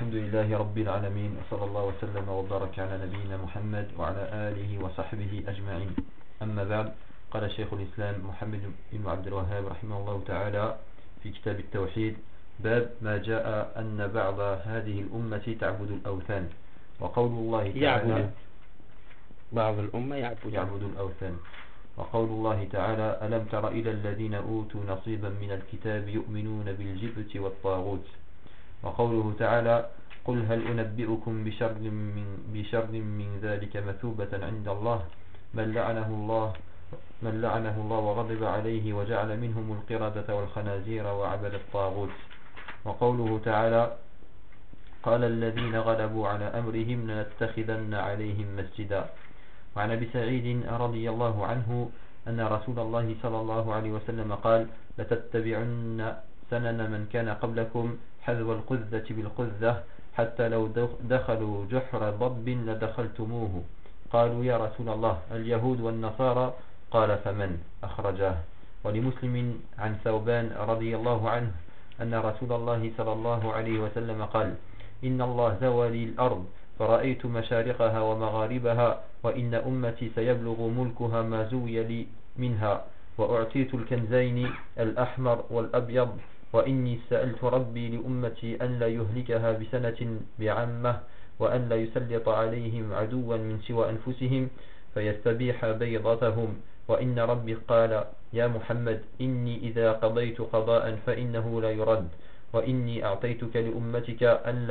الحمد لله رب العالمين، وصلى الله وسلم وبارك على نبينا محمد وعلى آله وصحبه أجمعين. أما بعد، قال شيخ الإسلام محمد بن عبد الوهاب رحمه الله تعالى في كتاب التوحيد: باب ما جاء أن بعض هذه الأمة تعبد الأوثان. وقول الله تعالى: بعض الأمة يعبد الأوثان. وقول الله تعالى: ألم تر إلى الذين أوتوا نصيبا من الكتاب يؤمنون بالجبت والطاغوت. وقوله تعالى: قل هل أنبئكم بشر من ذلك مثوبة عند الله من لعنه الله وغضب عليه وجعل منهم القردة والخنازير وعبد الطاغوت. وقوله تعالى: قال الذين غلبوا على أمرهم لنتخذن عليهم مسجدا. وعن أبي سعيد رضي الله عنه أن رسول الله صلى الله عليه وسلم قال: لتتبعن سنن من كان قبلكم حذو القذة بالقذة حتى لو دخلوا جحر ضب لدخلتموه. قالوا: يا رسول الله، اليهود والنصارى؟ قال: فمن؟ أخرجاه. ولمسلم عن ثوبان رضي الله عنه أن رسول الله صلى الله عليه وسلم قال: إن الله زوى لي الأرض فرأيت مشارقها ومغاربها، وإن أمتي سيبلغ ملكها ما زوي لي منها، وأعطيت الكنزين الأحمر والأبيض، وإني سألت ربي لأمتي أن لا يهلكها بسنة بعمة، وأن لا يسلط عليهم عدوا من سوى أنفسهم فيستبيح بيضتهم. وإن ربي قال: يا محمد، إني إذا قضيت قضاء فإنه لا يرد، وإني أعطيتك لأمتك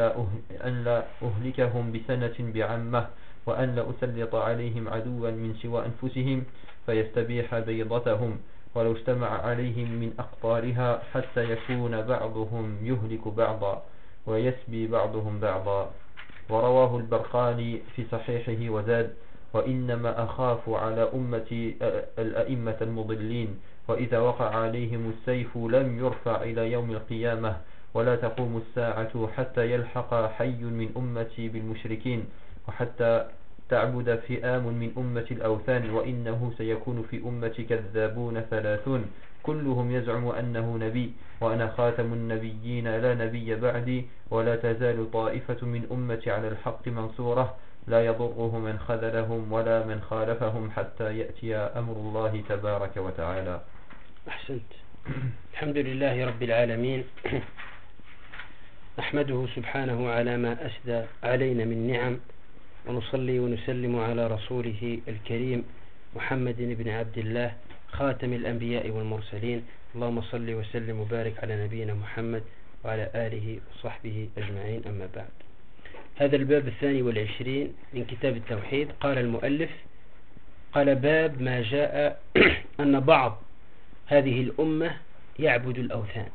أن لا أهلكهم بسنة بعمة، وأن لا أسلط عليهم عدوا من سوى أنفسهم فيستبيح بيضتهم، ولو اجتمع عليهم من أقطارها حتى يكون بعضهم يهلك بعضا ويسبي بعضهم بعضا. ورواه البرقاني في صحيحه وزاد: وإنما أخاف على أمتي الأئمة المضلين، وإذا وقع عليهم السيف لم يرفع إلى يوم القيامة، ولا تقوم الساعة حتى يلحق حي من أمتي بالمشركين، وحتى تعبد فئام من أمة الأوثان، وإنه سيكون في أمتي كذابون 30 كلهم يزعم أنه نبي، وأنا خاتم النبيين لا نبي بعدي، ولا تزال طائفة من أمتي على الحق منصورة لا يضره من خذلهم ولا من خالفهم حتى يأتي أمر الله تبارك وتعالى. أحسنت. الحمد لله رب العالمين، نحمده سبحانه على ما أسدى علينا من نعم، ونصلي ونسلم على رسوله الكريم محمد بن عبد الله خاتم الأنبياء والمرسلين. اللهم صل وسلم وبارك على نبينا محمد وعلى آله وصحبه أجمعين. أما بعد، هذا الباب 22 من كتاب التوحيد. قال المؤلف: قال: باب ما جاء أن بعض هذه الأمة يعبد الأوثان.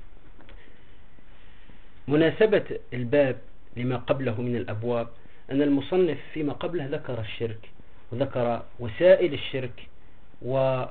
مناسبة الباب لما قبله من الأبواب أن المصنف فيما قبله ذكر الشرك، وذكر وسائل الشرك، وتحذير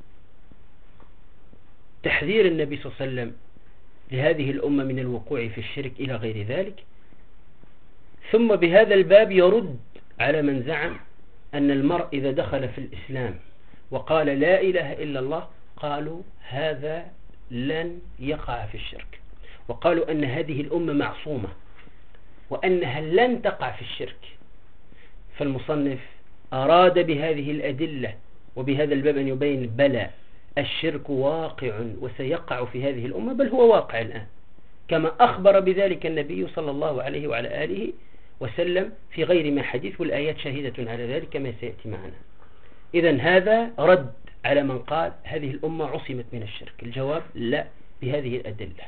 النبي صلى الله عليه وسلم لهذه الأمة من الوقوع في الشرك إلى غير ذلك. ثم بهذا الباب يرد على من زعم أن المرء إذا دخل في الإسلام وقال لا إله إلا الله، قالوا هذا لن يقع في الشرك، وقالوا أن هذه الأمة معصومة وأنها لن تقع في الشرك. فالمصنف أراد بهذه الأدلة وبهذا الباب أن يبين: بلى، الشرك واقع وسيقع في هذه الأمة، بل هو واقع الآن، كما أخبر بذلك النبي صلى الله عليه وعلى آله وسلم في غير ما حديث، والآيات شاهدة على ذلك كما سيأتي معنا. إذن هذا رد على من قال هذه الأمة عصمت من الشرك. الجواب: لا، بهذه الأدلة.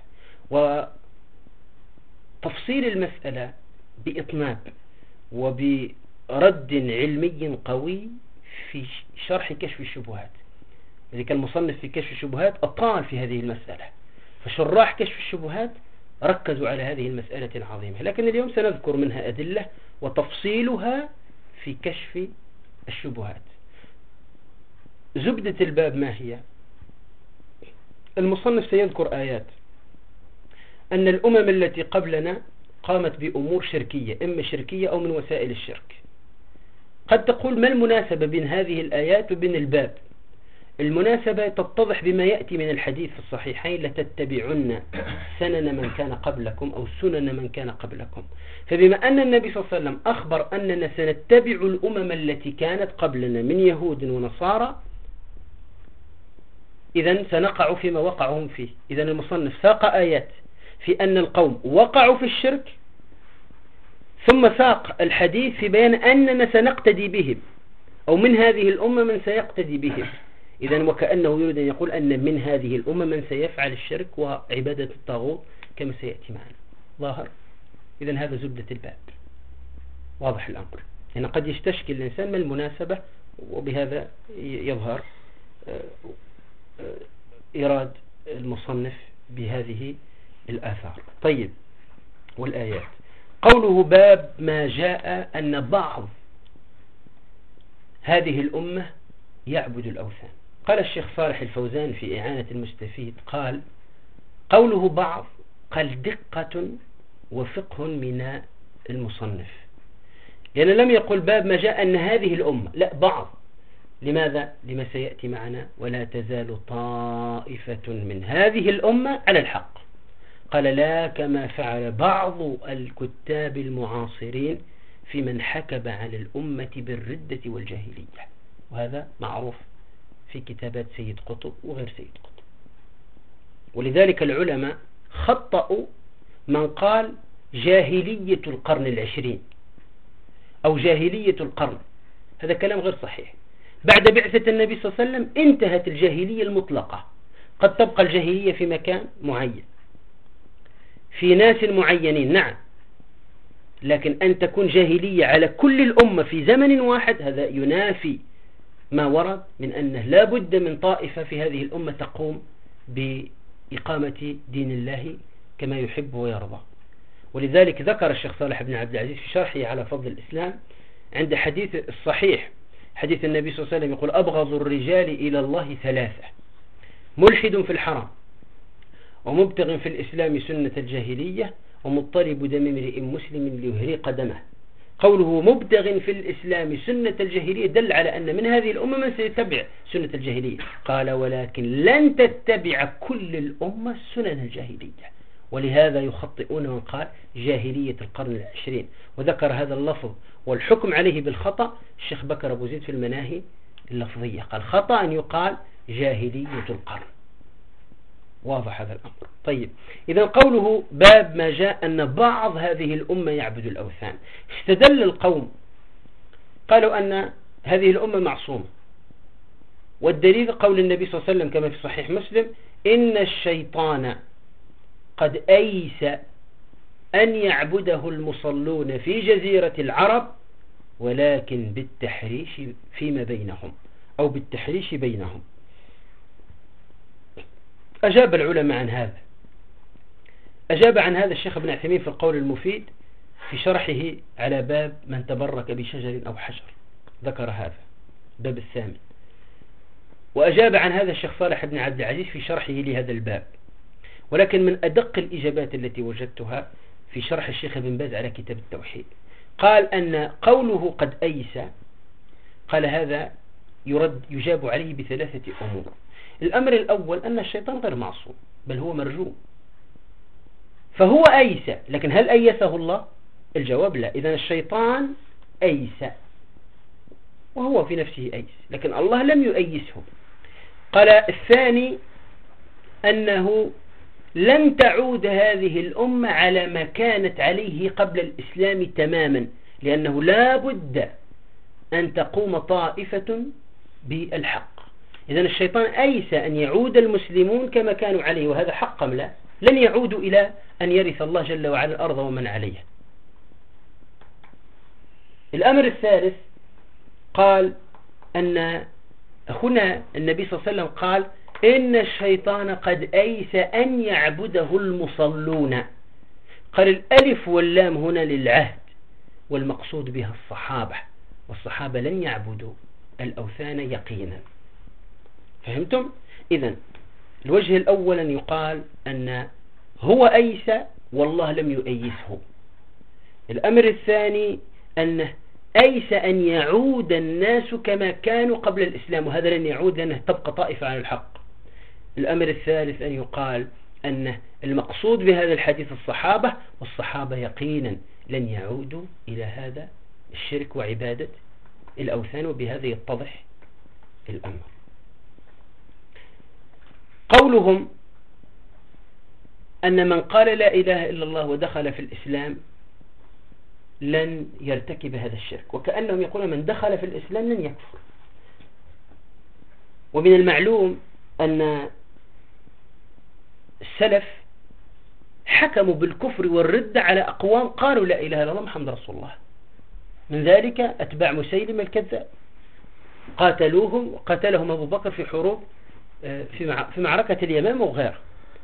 وتفصيل المسألة بإطناب وبرد علمي قوي في شرح كشف الشبهات. ذلك المصنف في كشف الشبهات أطال في هذه المسألة، فشراح كشف الشبهات ركزوا على هذه المسألة العظيمة، لكن اليوم سنذكر منها أدلة وتفصيلها في كشف الشبهات. زبدة الباب ما هي؟ المصنف سيذكر آيات أن الأمم التي قبلنا قامت بأمور شركية، إما شركية أو من وسائل الشرك. قد تقول: ما المناسبة بين هذه الآيات وبين الباب؟ المناسبة تتضح بما يأتي من الحديث في الصحيحين: لتتبعن سنن من كان قبلكم أو سنن من كان قبلكم. فبما أن النبي صلى الله عليه وسلم أخبر أننا سنتبع الأمم التي كانت قبلنا من يهود ونصارى، إذن سنقع فيما وقعهم فيه. إذن المصنف ساق آيات في أن القوم وقعوا في الشرك، ثم ساق الحديث في بيان أننا سنقتدي بهم، أو من هذه الأمة من سيقتدي بهم. إذن وكأنه يريد أن يقول أن من هذه الأمة من سيفعل الشرك وعبادة الطاغوت كما سيأتي معنا ظاهر. إذن هذا زبدة الباب، واضح الأمر. هنا قد يستشكل الإنسان ما المناسبة، وبهذا يظهر إراد المصنف بهذه الآثار. طيب، والآيات. قوله باب ما جاء أن بعض هذه الأمة يعبد الأوثان. قال الشيخ صالح الفوزان في إعانة المستفيد، قال قوله بعض قال دقة وفقه من المصنف، لأنه لم يقل باب ما جاء أن هذه الأمة، لا، بعض. لماذا؟ لما سيأتي معنا: ولا تزال طائفة من هذه الأمة على الحق. قال لا كما فعل بعض الكتاب المعاصرين في من حكب على الأمة بالردة والجاهلية، وهذا معروف في كتابات سيد قطب وغير سيد قطب. ولذلك العلماء خطأوا من قال جاهلية القرن العشرين أو جاهلية القرن، هذا كلام غير صحيح. بعد بعثة النبي صلى الله عليه وسلم انتهت الجاهلية المطلقة. قد تبقى الجاهلية في مكان معين في ناس معينين، نعم، لكن أن تكون جاهلية على كل الأمة في زمن واحد هذا ينافي ما ورد من أنه لا بد من طائفة في هذه الأمة تقوم بإقامة دين الله كما يحب ويرضى. ولذلك ذكر الشيخ صالح بن عبد العزيز في شرحه على فضل الإسلام عند حديث الصحيح، حديث النبي صلى الله عليه وسلم يقول: أبغض الرجال إلى الله ثلاثة: ملحد في الحرام، ومبتغ في الإسلام سنة الجاهلية، ومضطرب دم امرئ مسلم ليهريق دمه. قوله مبتغ في الإسلام سنة الجاهلية دل على أن من هذه الأمة من سيتبع سنة الجاهلية. قال: ولكن لن تتبع كل الأمة سنن الجاهلية، ولهذا يخطئون من قال جاهلية القرن العشرين. وذكر هذا اللفظ والحكم عليه بالخطأ الشيخ بكر أبو زيد في المناهي اللفظية، قال خطأ أن يقال جاهلية القرن. واضح هذا الأمر. طيب، إذا قوله باب ما جاء أن بعض هذه الأمة يعبد الأوثان، استدل القوم قالوا أن هذه الأمة معصومة، والدليل قول النبي صلى الله عليه وسلم كما في صحيح مسلم: إن الشيطان قد أيس أن يعبده المصلون في جزيرة العرب، ولكن بالتحريش فيما بينهم، أو بالتحريش بينهم. أجاب العلماء عن هذا. أجاب عن هذا الشيخ ابن عثيمين في القول المفيد في شرحه على باب من تبرك بشجر أو حجر، ذكر هذا باب الثامن. وأجاب عن هذا الشيخ صالح بن عبد العزيز في شرحه لهذا الباب. ولكن من أدق الإجابات التي وجدتها في شرح الشيخ ابن باز على كتاب التوحيد، قال أن قوله قد أيس، قال هذا يجاب عليه بثلاثة أمور. الأمر الأول أن الشيطان غير معصوم، بل هو مرجوم، فهو أيس، لكن هل أيسه الله؟ الجواب لا. إذن الشيطان أيس وهو في نفسه أيس، لكن الله لم يؤيسه. قال الثاني أنه لن تعود هذه الأمة على ما كانت عليه قبل الإسلام تماما، لأنه لا بد أن تقوم طائفة بالحق. إذن الشيطان أيس أن يعود المسلمون كما كانوا عليه، وهذا حق أم لا؟ لن يعودوا إلى أن يرث الله جل وعلا الأرض ومن عليها. الأمر الثالث قال أن هنا النبي صلى الله عليه وسلم قال: إن الشيطان قد أيس أن يعبده المصلون. قال الألف واللام هنا للعهد، والمقصود بها الصحابة، والصحابة لن يعبدوا الأوثان يقينا. فهمتم؟ إذن الوجه الأول أن يقال أن هو أيس والله لم يؤيسه. الأمر الثاني أنه أيس أن يعود الناس كما كانوا قبل الإسلام، وهذا لن يعود لأنه تبقى طائفة على الحق. الأمر الثالث أن يقال أن المقصود بهذا الحديث الصحابة، والصحابة يقينا لن يعودوا إلى هذا الشرك وعبادة الأوثان، وبهذا يتضح الأمر. قولهم أن من قال لا إله إلا الله ودخل في الإسلام لن يرتكب هذا الشرك، وكأنهم يقولون من دخل في الإسلام لن يكفر. ومن المعلوم أن السلف حكموا بالكفر والردة على أقوام قالوا لا إله إلا الله محمد رسول الله، من ذلك أتباع مسيلم الكذاب، قاتلوهم وقاتلهم أبو بكر في حروب في معركة اليمامة وغيرها،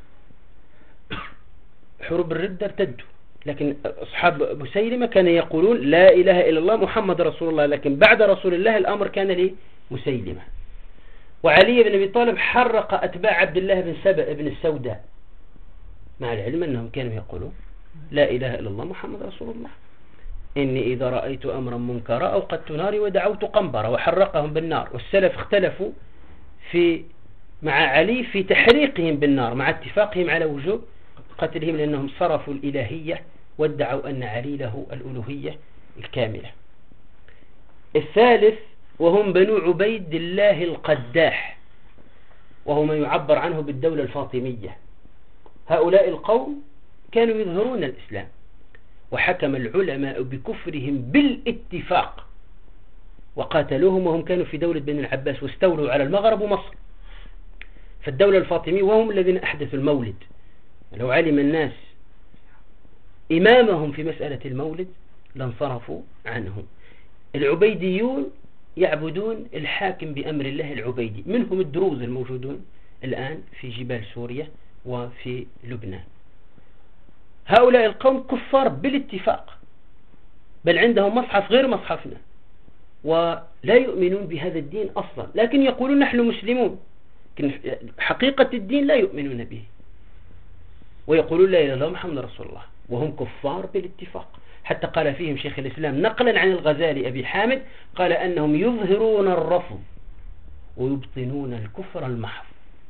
حروب الردة ارتدوا. لكن أصحاب مسيلمة كانوا يقولون لا إله إلا الله محمد رسول الله، لكن بعد رسول الله الأمر كان لمسيلمة. وعلي بن أبي طالب حرق أتباع عبد الله بن سبأ بن السوداء، مع العلم أنهم كانوا يقولون لا إله إلا الله محمد رسول الله. إني إذا رأيت أمرا منكرا أوقدت ناري ودعوت قنبرا، وحرقهم بالنار. والسلف اختلفوا مع علي في تحريقهم بالنار، مع اتفاقهم على وجوب قتلهم، لأنهم صرفوا الإلهية وادعوا أن علي له الألوهية الكاملة. الثالث وهم بنو عبيد الله القداح، وهو ما يعبر عنه بالدولة الفاطمية. هؤلاء القوم كانوا يظهرون الإسلام، وحكم العلماء بكفرهم بالاتفاق وقاتلوهم، وهم كانوا في دولة بني العباس واستولوا على المغرب ومصر. فالدولة الفاطمية وهم الذين أحدثوا المولد. لو علم الناس إمامهم في مسألة المولد لانصرفوا عنه. العبيديون يعبدون الحاكم بأمر الله العبيدي، منهم الدروز الموجودون الآن في جبال سوريا وفي لبنان. هؤلاء القوم كفار بالاتفاق، بل عندهم مصحف غير مصحفنا، ولا يؤمنون بهذا الدين أصلا، لكن يقولون نحن مسلمون، لكن حقيقة الدين لا يؤمنون به، ويقولون لا إله إلا الله محمد رسول الله، وهم كفار بالاتفاق. حتى قال فيهم شيخ الإسلام نقلا عن الغزالي أبي حامد، قال أنهم يظهرون الرفض ويبطنون الكفر المحض.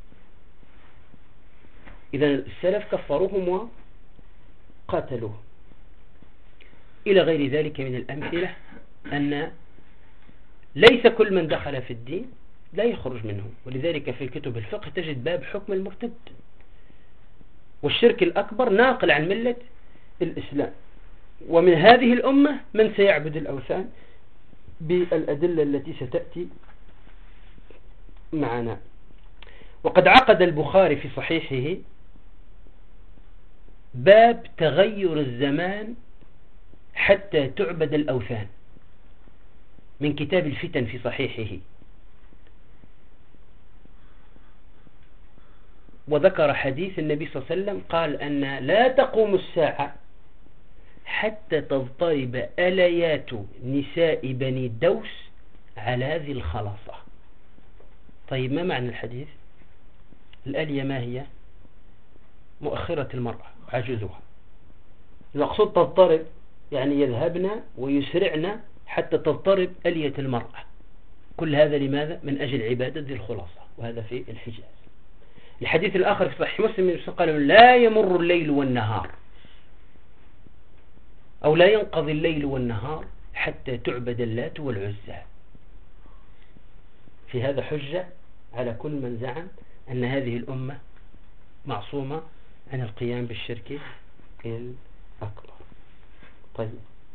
إذا السلف كفروهم وقاتلوهم. إلى غير ذلك من الأمثلة أن ليس كل من دخل في الدين لا يخرج منه، ولذلك في كتب الفقه تجد باب حكم المرتد. والشرك الأكبر ناقل عن ملة الإسلام. ومن هذه الأمة من سيعبد الأوثان بالأدلة التي ستأتي معنا. وقد عقد البخاري في صحيحه باب تغير الزمان حتى تعبد الأوثان، من كتاب الفتن في صحيحه. وذكر حديث النبي صلى الله عليه وسلم قال أن لا تقوم الساعة حتى تضطرب أليات نساء بني دوس على ذي الخلاصة. طيب ما معنى الحديث؟ الألية ما هي؟ مؤخرة المرأة عجوزها. المقصود تضطرب يعني يذهبن ويسرعن حتى تضطرب ألية المرأة. كل هذا لماذا؟ من أجل عبادة ذي الخلاصة، وهذا في الحجاز. الحديث الآخر في صحيح مسلم قال لا يمر الليل والنهار، أو لا ينقضي الليل والنهار حتى تعبد اللات والعزى. في هذا حجة على كل من زعم أن هذه الأمة معصومة عن القيام بالشرك الأكبر. طيب،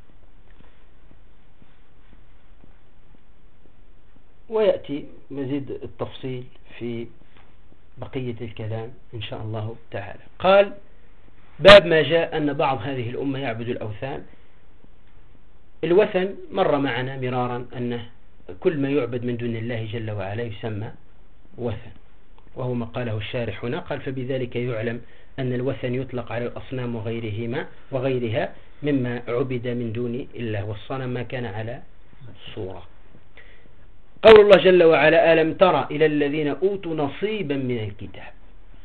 ويأتي مزيد التفصيل في بقية الكلام إن شاء الله تعالى. قال باب ما جاء أن بعض هذه الأمة يعبد الأوثان. الوثن مر معنا مرارا أنه كل ما يعبد من دون الله جل وعلا يسمى وثن، وهو ما قاله الشارح هنا. قال فبذلك يعلم أن الوثن يطلق على الأصنام وغيرها مما عبد من دون الله، والصنم ما كان على صورة. قول الله جل وعلا ألم ترى إلى الذين أوتوا نصيبا من الكتاب.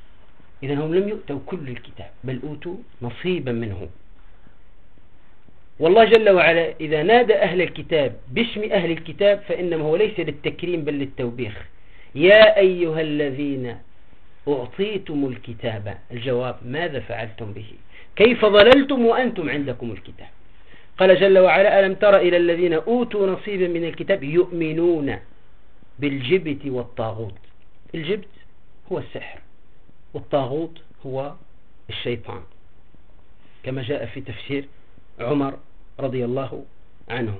إذن هم لم يؤتوا كل الكتاب بل أوتوا نصيبا منه. والله جل وعلا إذا نادى أهل الكتاب باسم أهل الكتاب فإنما هو ليس للتكريم بل للتوبيخ. يا أيها الذين أعطيتم الكتاب، الجواب ماذا فعلتم به؟ كيف ضللتم وأنتم عندكم الكتاب؟ قال جل وعلا ألم تر إلى الذين أوتوا نصيبا من الكتاب يؤمنون بالجبت والطاغوت. الجبت هو السحر، والطاغوت هو الشيطان، كما جاء في تفسير عمر رضي الله عنه.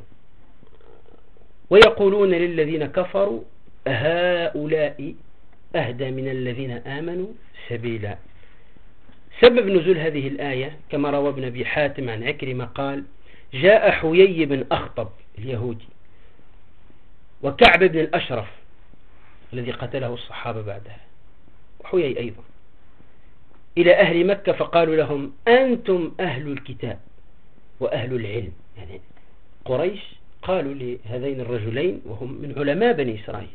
ويقولون للذين كفروا هؤلاء أهدى من الذين آمنوا سبيلا. سبب نزول هذه الآية كما روى ابن أبي حاتم عن عكرمة قال جاء حيي بن أخطب اليهودي وكعب بن الأشرف الذي قتله الصحابة بعدها، وحيي أيضا، إلى أهل مكة فقالوا لهم أنتم أهل الكتاب وأهل العلم. يعني قريش قالوا لهذين الرجلين وهم من علماء بني إسرائيل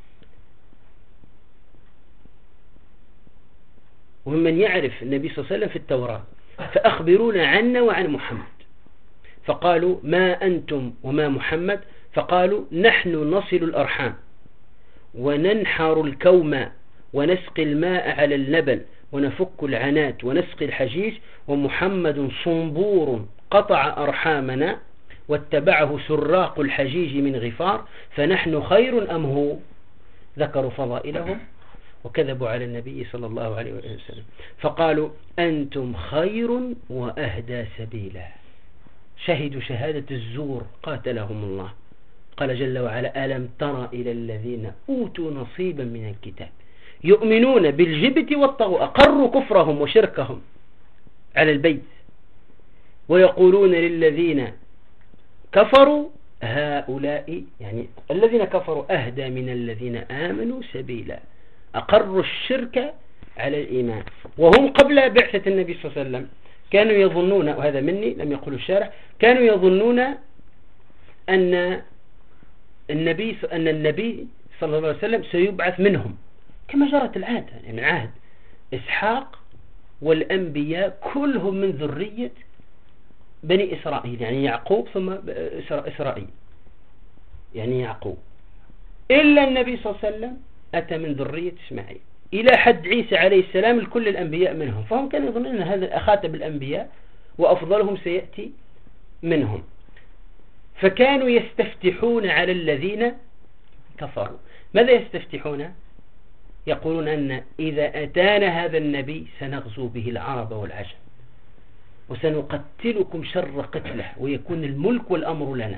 ومن يعرف النبي صلى الله عليه وسلم في التوراة، فأخبرونا عنا وعن محمد. فقالوا ما أنتم وما محمد؟ فقالوا نحن نصل الأرحام وننحر الكوم ونسقي الماء على اللبن ونفك العنات ونسقي الحجيج، ومحمد صنبور قطع أرحامنا واتبعه سراق الحجيج من غفار، فنحن خير أم هو؟ ذكروا فضائلهم وكذبوا على النبي صلى الله عليه وسلم، فقالوا أنتم خير وأهدى سبيلا. شهدوا شهادة الزور قاتلهم الله. قال جل وعلا ألم تر إلى الذين أوتوا نصيبا من الكتاب يؤمنون بالجبت والطاغوت، أقروا كفرهم وشركهم على البيت، ويقولون للذين كفروا هؤلاء، يعني الذين كفروا أهدى من الذين آمنوا سبيلا. أقروا الشرك على الإيمان، وهم قبل بعثة النبي صلى الله عليه وسلم كانوا يظنون، وهذا مني لم يقولوا الشارع، كانوا يظنون أن النبي صلى الله عليه وسلم سيبعث منهم كما جرت العادة، يعني من عهد إسحاق والأنبياء كلهم من ذرية بني إسرائيل، يعني يعقوب ثم إسرائيل، يعني يعقوب، إلا النبي صلى الله عليه وسلم أتى من ذرية إسماعيل إلى حد عيسى عليه السلام الكل الأنبياء منهم، فهم كانوا يظنون أن هذا خاتم الأنبياء وأفضلهم سيأتي منهم، فكانوا يستفتحون على الذين كفروا. ماذا يستفتحون؟ يقولون أن إذا أتانا هذا النبي سنغزو به العرب والعجم وسنقتلكم شر قتله ويكون الملك والأمر لنا.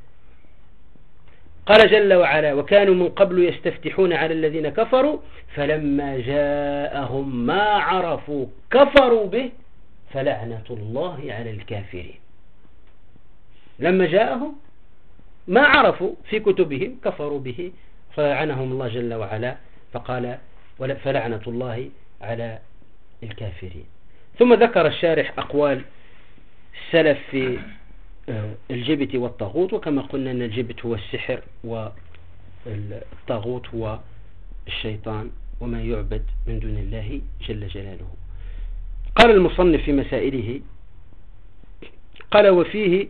قال جل وعلا وكانوا من قبل يستفتحون على الذين كفروا فلما جاءهم ما عرفوا كفروا به فلعنة الله على الكافرين. لما جاءهم ما عرفوا في كتبهم كفروا به فلعنهم الله جل وعلا، فقال فلعنة الله على الكافرين. ثم ذكر الشارح أقوال السلف في الجبت والطاغوت، وكما قلنا أن الجبت هو السحر والطاغوت هو الشيطان وما يعبد من دون الله جل جلاله. قال المصنف في مسائله قال وفيه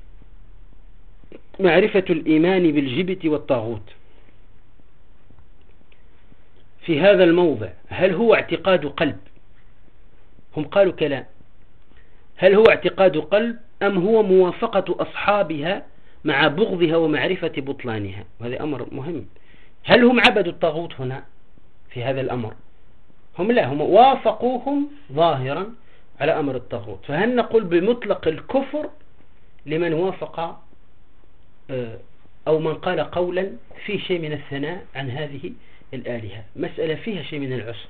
معرفة الإيمان بالجبت والطاغوت. في هذا الموضع هل هو اعتقاد قلب؟ هم قالوا كلام، هل هو اعتقاد قلب أم هو موافقة أصحابها مع بغضها ومعرفة بطلانها؟ وهذا أمر مهم. هل هم عبدوا الطاغوت هنا في هذا الأمر؟ هم لا، هم وافقوهم ظاهرا على أمر الطاغوت. فهل نقول بمطلق الكفر لمن وافق أو من قال قولا فيه شيء من الثناء عن هذه الآلهة؟ مسألة فيها شيء من العسر.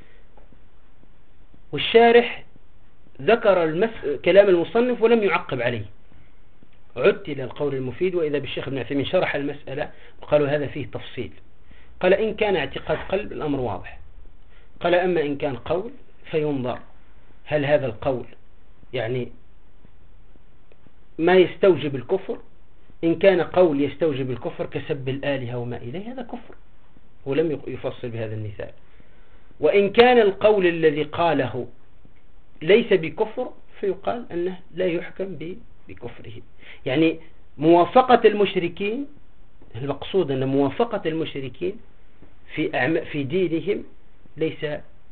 والشارح ذكر كلام المصنف ولم يعقب عليه، عدت إلى القول المفيد وإذا بالشيخ ابن عثيمين شرح المسألة وقالوا هذا فيه تفصيل. قال إن كان اعتقاد قلب الأمر واضح، قال أما إن كان قول فينظر هل هذا القول يعني ما يستوجب الكفر. إن كان قول يستوجب الكفر كسب الآلهة وما إليه هذا كفر، ولم يفصل بهذا المثال. وإن كان القول الذي قاله ليس بكفر فيقال أنه لا يحكم بكفره. يعني موافقة المشركين، المقصود أن موافقة المشركين في دينهم ليس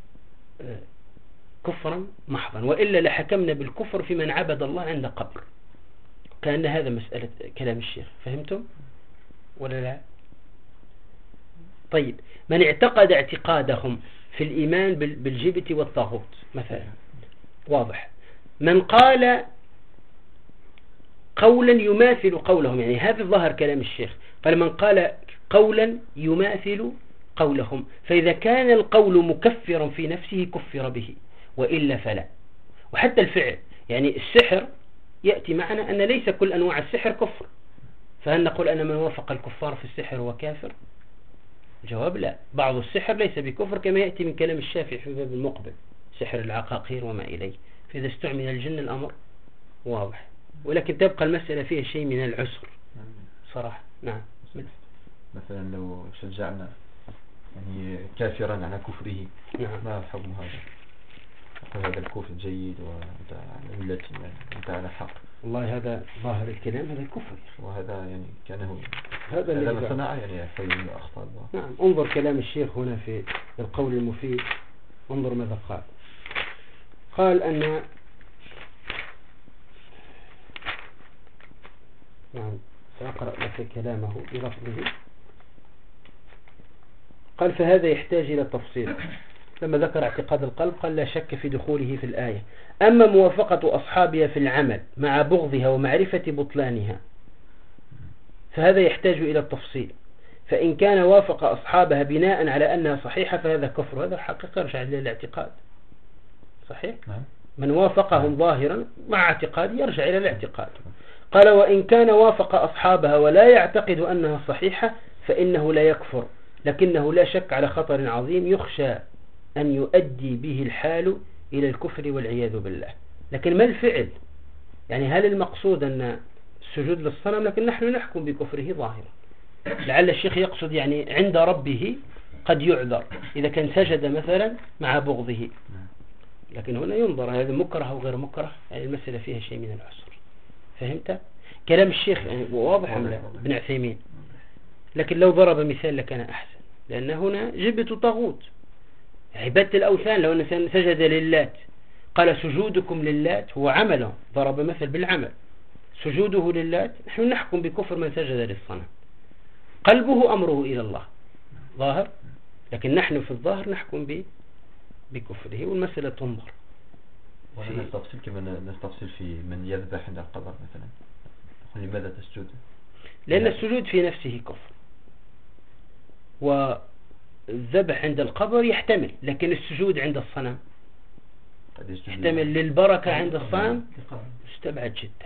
كفرا محضا، وإلا لحكمنا بالكفر في من عبد الله عند قبر. كأن هذا مسألة كلام الشيخ، فهمتم ولا لا؟ طيب، من اعتقد اعتقادهم في الإيمان بالجبت والطاغوت مثلا، واضح. من قال قولا يماثل قولهم، يعني هذا ظاهر كلام الشيخ، قال من قال قولا يماثل قولهم، فإذا كان القول مكفرا في نفسه كفر به، وإلا فلا. وحتى الفعل، يعني السحر يأتي معنا أن ليس كل أنواع السحر كفر، فهل نقول أن من وافق الكفار في السحر هو كافر؟ الجواب لا، بعض السحر ليس بكفر، كما يأتي من كلام الشافعي في باب المقبل، سحر العقاقير وما إليه، فإذا استعمل الجن الأمر واضح، ولكن تبقى المسألة فيها شيء من العسر صراحة. نعم. مثلا لو شجعنا يعني كافرا على كفره، نعم. ما حكم هذا؟ هذا الكفر جيد وأنت على ملة، أنت على حق. والله هذا ظاهر الكلام، هذا كفر، وهذا يعني كانه هذا ما صنع يعني حي من أخطاء الله. نعم. انظر كلام الشيخ هنا في القول المفيد، انظر ماذا قال أن نعم سأقرأ لك كلامه بلفظه. قال فهذا يحتاج إلى التفصيل. لما ذكر اعتقاد القلب قال لا شك في دخوله في الآية. أما موافقة أصحابها في العمل مع بغضها ومعرفة بطلانها فهذا يحتاج إلى التفصيل. فإن كان وافق أصحابها بناء على أنها صحيحة فهذا كفر، هذا حقيقة يرجع إلى الاعتقاد. صحيح؟ من وافقهم ظاهرا مع اعتقاد يرجع إلى الاعتقاد. قال وإن كان وافق أصحابها ولا يعتقد أنها صحيحة فإنه لا يكفر، لكنه لا شك على خطر عظيم يخشى أن يؤدي به الحال إلى الكفر والعياذ بالله. لكن ما الفعل؟ يعني هل المقصود أن السجود للصنم؟ لكن نحن نحكم بكفره ظاهرا. لعل الشيخ يقصد يعني عند ربه قد يعذر إذا كان سجد مثلا مع بغضه، لكن هنا ينظر هذا مكره أو غير مكره، يعني المسألة فيها شيء من العسر. فهمت كلام الشيخ؟ يعني واضح أم لا؟ ابن عثيمين. لكن لو ضرب مثال لكان أحسن، لأن هنا جبت طاغوت، عبادة الأوثان. لو أن سجد للات قال سجودكم للات هو عمله، ضرب مثل بالعمل، سجوده للات نحن نحكم بكفر من سجد للصنم، قلبه أمره إلى الله ظاهر، لكن نحن في الظاهر نحكم بكفره، والمسألة تنظر. وهذا نستفصل كما نستفصل في من يذبح عند القبر مثلا، لماذا تسجد؟ لأن السجود في نفسه كفر، والذبح عند القبر يحتمل، لكن السجود عند الصنم يحتمل للبركة عند الصنم مستبعد جدا،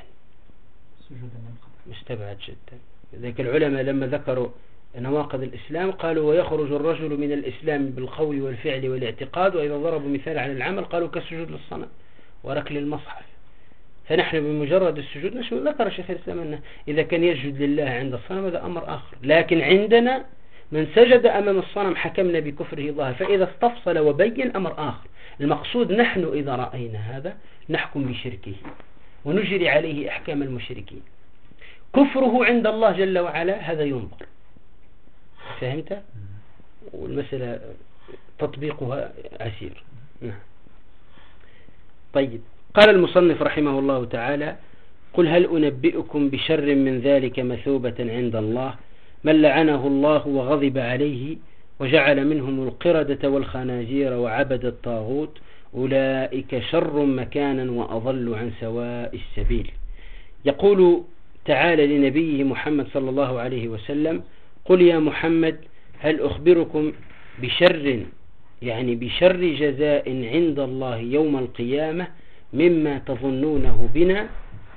مستبعد جدا. ذلك العلماء لما ذكروا نواقض الإسلام قالوا ويخرج الرجل من الإسلام بالقول والفعل والاعتقاد، وإذا ضربوا مثال عن العمل قالوا كالسجود للصنم وركل المصحف. فنحن بمجرد السجود نحن ذكر شيخ الإسلام أنه إذا كان يسجد لله عند الصنم هذا أمر آخر، لكن عندنا من سجد أمام الصنم حكمنا بكفره ظاهر، فإذا استفصل وبين أمر آخر. المقصود نحن إذا رأينا هذا نحكم بشركه ونجري عليه أحكام المشركين. كفره عند الله جل وعلا هذا ينظر. فهمت؟ والمسألة تطبيقها عسير. نعم. طيب، قال المصنف رحمه الله تعالى قل هل أنبئكم بشر من ذلك مثوبة عند الله من لعنه الله وغضب عليه وجعل منهم القردة والخنازير وعبد الطاغوت أولئك شر مكانا وأضل عن سواء السبيل. يقول تعالى لنبيه محمد صلى الله عليه وسلم قل يا محمد هل أخبركم بشر، يعني بشر جزاء عند الله يوم القيامة مما تظنونه بنا،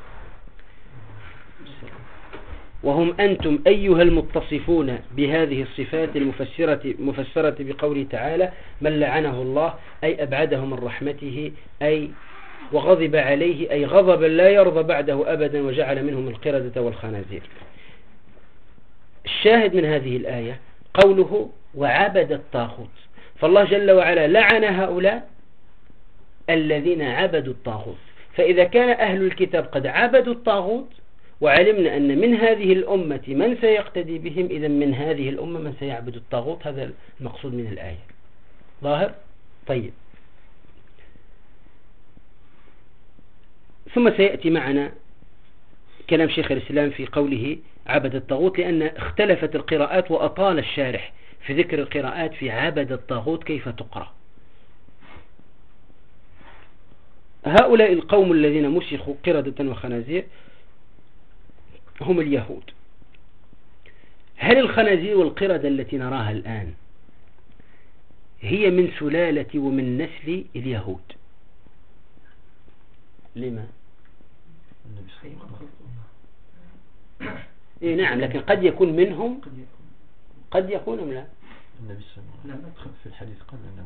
وهم أنتم أيها المتصفون بهذه الصفات المفسرة بقوله تعالى من لعنه الله أي أبعده من رحمته، أي وغضب عليه أي غضبا لا يرضى بعده أبدا وجعل منهم القردة والخنازير. الشاهد من هذه الآية قوله وعبد الطاغوت، فالله جل وعلا لعن هؤلاء الذين عبدوا الطاغوت، فإذا كان أهل الكتاب قد عبدوا الطاغوت وعلمنا أن من هذه الأمة من سيقتدي بهم، إذا من هذه الأمة من سيعبد الطاغوت. هذا المقصود من الآية. ظاهر؟ طيب. ثم سيأتي معنا كلام شيخ الإسلام في قوله عبد الطاغوت، لأن اختلفت القراءات وأطال الشارح في ذكر القراءات في عبد الطاغوت كيف تقرأ. هؤلاء القوم الذين مسخوا قردة وخنازير هم اليهود. هل الخنازير والقردة التي نراها الآن هي من سلالة ومن نسل اليهود؟ لما؟ إيه نعم، لكن قد يكون منهم، قد يكون أم لا؟ النبي صلى الله عليه وسلم في الحديث قال أنه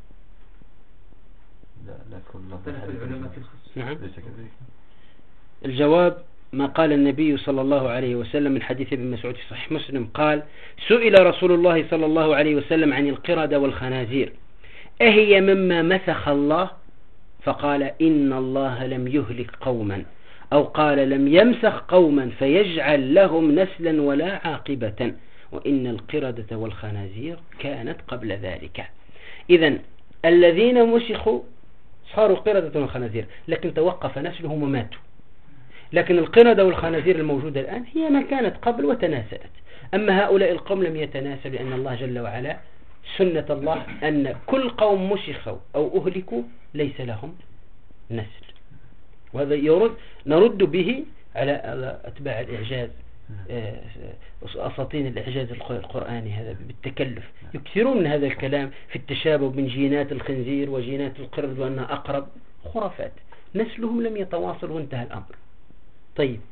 لا كل العلماء نعم. ليس كذلك. الجواب ما قال النبي صلى الله عليه وسلم من حديث ابن مسعود في صحيح مسلم قال: سئل رسول الله صلى الله عليه وسلم عن القردة والخنازير أهي مما مسخ الله؟ فقال: إن الله لم يهلك قوما، أو قال لم يمسخ قوما فيجعل لهم نسلا ولا عاقبة، وإن القردة والخنازير كانت قبل ذلك. إذن الذين مسخوا صاروا قردة وخنازير، لكن توقف نسلهم وماتوا. لكن القردة والخنازير الموجودة الآن هي ما كانت قبل وتناسلت. أما هؤلاء القوم لم يتناسل، لأن الله جل وعلا سنة الله أن كل قوم مسخوا أو أهلكوا ليس لهم نسل. وهذا نرد به على أتباع الإعجاز، أساطين الإعجاز القرآني هذا بالتكلف، يكثرون من هذا الكلام في التشابه بين جينات الخنزير وجينات القرد وأنها أقرب. خرافات، نسلهم لم يتواصل وانتهى الأمر. طيب،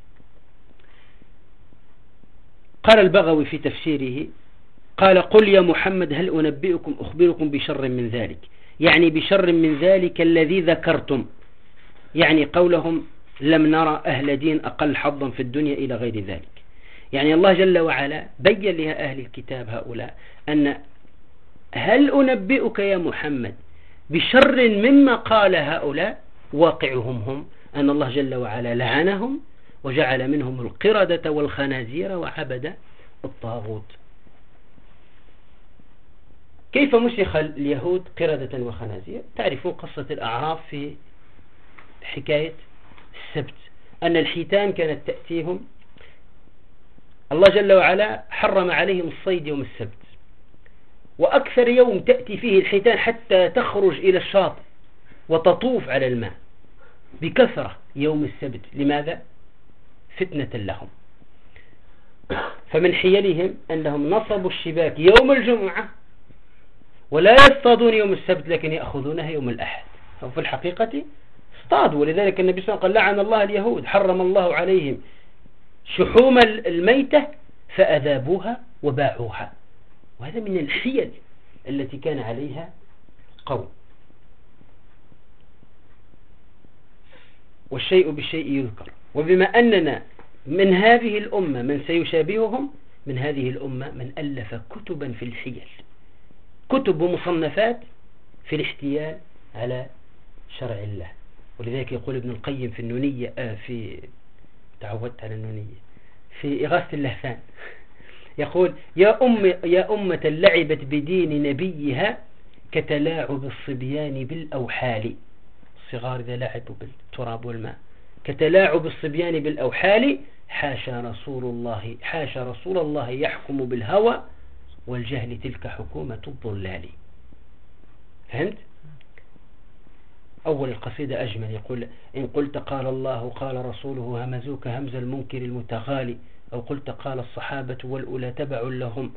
قال البغوي في تفسيره قال: قل يا محمد هل أخبركم بشر من ذلك، يعني بشر من ذلك الذي ذكرتم، يعني قولهم لم نرى أهل دين أقل حظا في الدنيا إلى غير ذلك. يعني الله جل وعلا بين لأهل الكتاب هؤلاء أن هل أنبئك يا محمد بشر مما قال هؤلاء؟ واقعهم هم أن الله جل وعلا لعنهم وجعل منهم القردة والخنازير وعبد الطاغوت. كيف مسخ اليهود قردة وخنازير؟ تعرفون قصة الأعراف في حكاية السبت، أن الحيتان كانت تأتيهم، الله جل وعلا حرم عليهم الصيد يوم السبت، وأكثر يوم تأتي فيه الحيتان حتى تخرج إلى الشاطئ وتطوف على الماء بكثرة يوم السبت. لماذا؟ فتنة لهم. فمن حيلهم أنهم نصبوا الشباك يوم الجمعة ولا يصطادون يوم السبت، لكن يأخذونها يوم الأحد، وفي الحقيقة اصطادوا. ولذلك النبي صلى الله عليه وسلم قال: لعن الله اليهود، حرم الله عليهم شحوم الميتة فأذابوها وباعوها. وهذا من الحيل التي كان عليها قوم. والشيء بالشيء يذكر. وبما أننا من هذه الأمة من سيشابههم، من هذه الأمة من ألف كتبا في الحيل، كتب ومصنفات في الاحتيال على شرع الله. ولذلك يقول ابن القيم في النونية في تعودت على النونية في إغاثة اللهفان، يقول: يا أمة لعبت بدين نبيها كتلاعب الصبيان بالأوحال. الصغار إذا لعبوا بالتراب والماء، كتلاعب الصبيان بالأوحال. حاشا رسول الله يحكم بالهوى، والجهل تلك حكومة الضلال. فهمت؟ أول القصيدة أجمل، يقول: إن قلت قال الله قال رسوله همزوك همز المنكر المتغالي، أو قلت قال الصحابة والأولى تبع لهم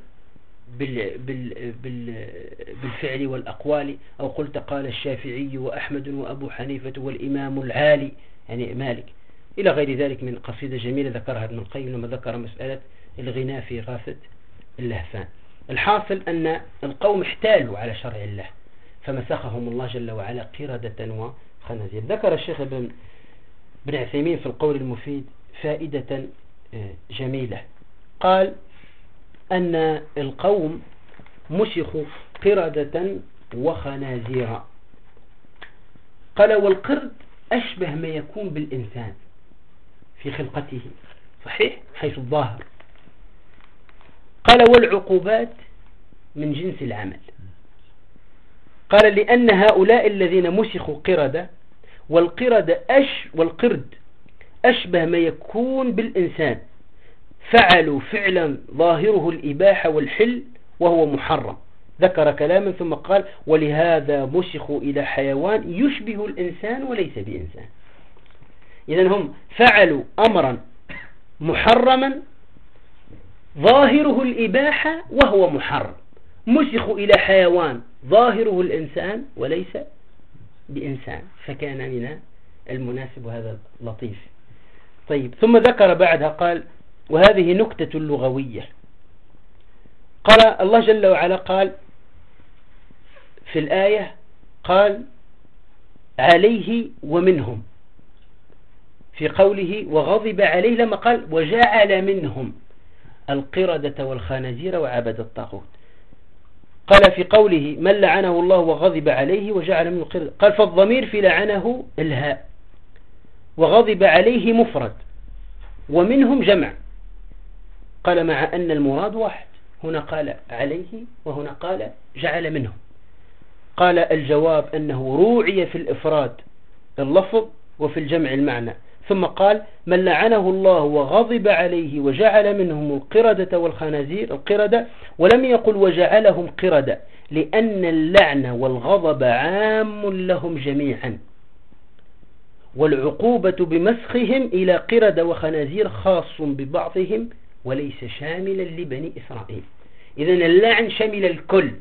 بالفعل والأقوال، أو قلت قال الشافعي وأحمد وأبو حنيفة والإمام العالي، يعني مالك، إلى غير ذلك من قصيدة جميلة ذكرها ابن القيم لما ذكر مسألة الغناء في إغاثة اللهفان. الحاصل أن القوم احتالوا على شرع الله فمسخهم الله جل وعلا قردة وخنازير. ذكر الشيخ ابن عثيمين في القول المفيد فائدة جميلة، قال أن القوم مسخوا قردة وخنازير. قال: والقرد أشبه ما يكون بالإنسان في خلقته، صحيح، حيث الظاهر. قال والعقوبات من جنس العمل. قال لأن هؤلاء الذين مسخوا قردة، والقرد أشبه ما يكون بالإنسان، فعلوا فعلا ظاهره الإباحة والحل وهو محرم. ذكر كلاما ثم قال ولهذا مسخوا إلى حيوان يشبه الإنسان وليس بإنسان. إذن هم فعلوا أمرا محرما ظاهره الإباحة وهو محرم، مسخوا إلى حيوان ظاهره الإنسان وليس بإنسان، فكان من المناسب هذا لطيف. طيب، ثم ذكر بعدها قال وهذه نكتة لغوية. قال الله جل وعلا قال في الآية قال عليه ومنهم، في قوله وغضب عليه لما قال وجعل منهم القردة والخنازير وعبد الطاغوت. قال في قوله من لعنه الله وغضب عليه وجعل منه القردة، قال فالضمير في لعنه الهاء، وغضب عليه مفرد، ومنهم جمع. قال مع أن المراد واحد، هنا قال عليه وهنا قال جعل منهم. قال الجواب أنه روعي في الإفراد اللفظ وفي الجمع المعنى. ثم قال من لعنه الله وغضب عليه وجعل منهم القردة والخنازير، القردة، ولم يقل وجعلهم قردة، لأن اللعن والغضب عام لهم جميعا، والعقوبة بمسخهم إلى قردة وخنازير خاص ببعضهم وليس شاملا لبني إسرائيل. إذن اللعن شمل الكل،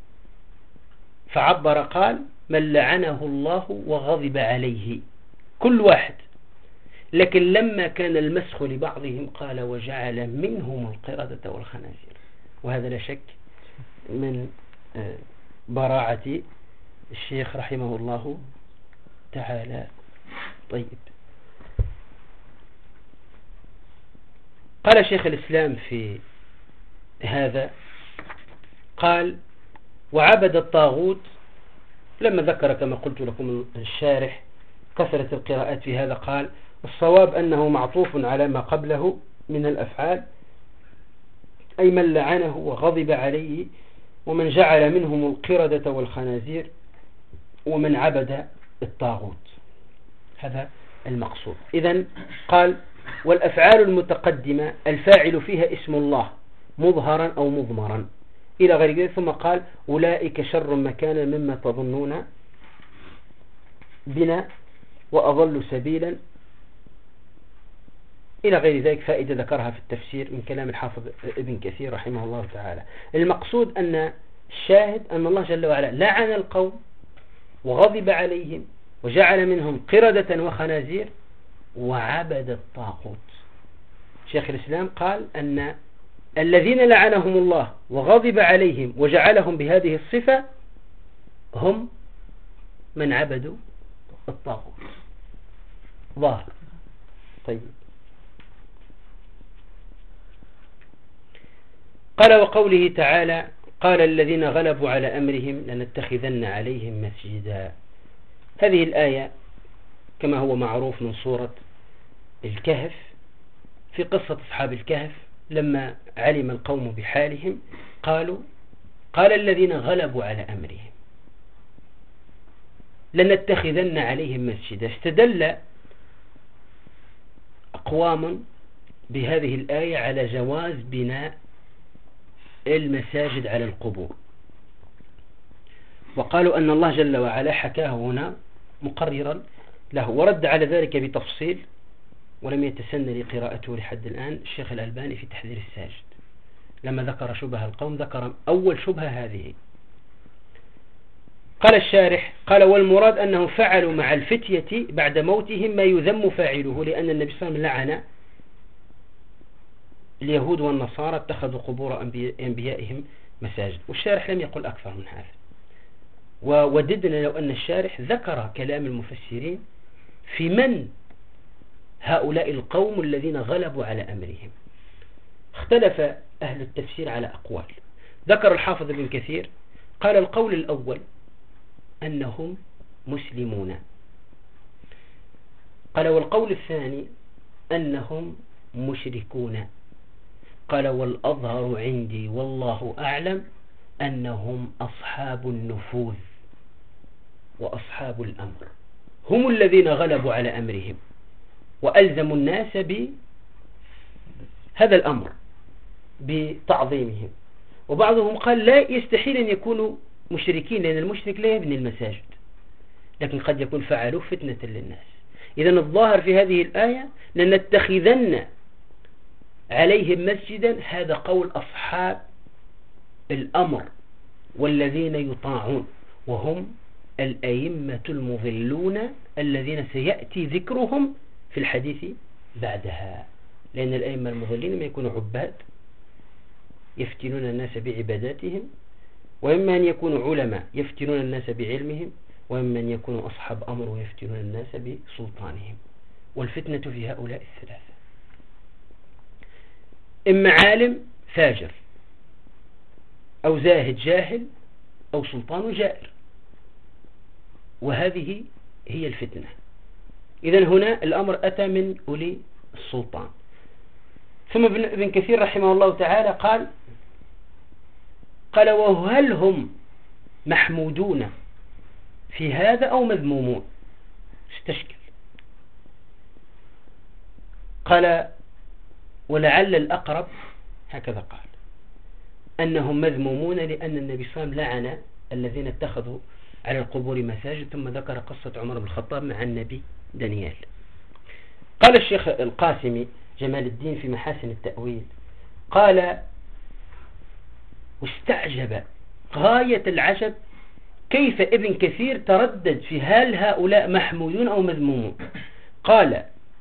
فعبر قال من لعنه الله وغضب عليه، كل واحد. لكن لما كان المسخ لبعضهم قال وجعل منهم القردة والخنازير، وهذا لا شك من براعة الشيخ رحمه الله تعالى. طيب، قال شيخ الإسلام في هذا قال وعبد الطاغوت، لما ذكر كما قلت لكم الشارح كثرة القراءات في هذا، قال الصواب أنه معطوف على ما قبله من الأفعال، أي من لعنه وغضب عليه ومن جعل منهم القردة والخنازير ومن عبد الطاغوت، هذا المقصود. إذن قال والأفعال المتقدمة الفاعل فيها اسم الله مظهرا أو مضمرا إلى غير ذلك. ثم قال أولئك شر مكانا مما تظنون بنا وأضل سبيلا إلى غير ذلك، فائدة ذكرها في التفسير من كلام الحافظ ابن كثير رحمه الله تعالى. المقصود أن الشاهد أن الله جل وعلا لعن القوم وغضب عليهم وجعل منهم قردة وخنازير وعبد الطاغوت. شيخ الإسلام قال أن الذين لعنهم الله وغضب عليهم وجعلهم بهذه الصفة هم من عبدوا الطاغوت، ظاهر. طيب، قال وقوله تعالى قال الذين غلبوا على أمرهم لنتخذن عليهم مسجدا. هذه الآية كما هو معروف من سورة الكهف، في قصة أصحاب الكهف لما علم القوم بحالهم قال الذين غلبوا على أمرهم لنتخذن عليهم مسجدا. استدل أقوام بهذه الآية على جواز بناء المساجد على القبور، وقالوا أن الله جل وعلا حكاه هنا مقررا له، ورد على ذلك بتفصيل ولم يتسنى لقراءته لحد الآن الشيخ الألباني في تحذير الساجد، لما ذكر شبه القوم ذكر أول شبهة هذه. قال الشارح قال والمراد أنهم فعلوا مع الفتية بعد موتهم ما يذم فاعله، لأن النبي صلى الله عليه وسلم لعن اليهود والنصارى اتخذوا قبور أنبيائهم مساجد، والشارح لم يقل أكثر من هذا. ووددنا لو أن الشارح ذكر كلام المفسرين في من هؤلاء القوم الذين غلبوا على أمرهم. اختلف أهل التفسير على أقوال. ذكر الحافظ ابن كثير قال القول الأول أنهم مسلمون، قال والقول الثاني أنهم مشركون. قال والأظهر عندي والله أعلم أنهم أصحاب النفوذ وأصحاب الأمر، هم الذين غلبوا على أمرهم وألزموا الناس بهذا الأمر بتعظيمهم. وبعضهم قال لا، يستحيل أن يكونوا مشركين، لأن المشرك لا يبني المساجد، لكن قد يكون فعلوا فتنة للناس. إذن الظاهر في هذه الآية لنتخذن عليهم مسجدا، هذا قول أصحاب الأمر والذين يطاعون، وهم الأئمة المضلون الذين سيأتي ذكرهم في الحديث بعدها. لأن الأئمة المضلين ما يكونوا عباد يفتنون الناس بعباداتهم، وإما أن يكونوا علماء يفتنون الناس بعلمهم، وإما أن يكونوا أصحاب أمر ويفتنون الناس بسلطانهم. والفتنة في هؤلاء الثلاثة، إما عالم فاجر، أو زاهد جاهل، أو سلطان جائر، وهذه هي الفتنة. إذن هنا الأمر أتى من أولي السلطان. ثم ابن كثير رحمه الله تعالى قال وهل هم محمودون في هذا أو مذمومون؟ استشكل. قال ولعل الأقرب هكذا قال أنهم مذمومون، لأن النبي صلى الله عليه وسلم لعن الذين اتخذوا على القبور مساجد، ثم ذكر قصة عمر بن الخطاب مع النبي دانيال. قال الشيخ القاسمي جمال الدين في محاسن التأويل قال واستعجب غاية العجب كيف ابن كثير تردد في هل هؤلاء محمودون أو مذمومون. قال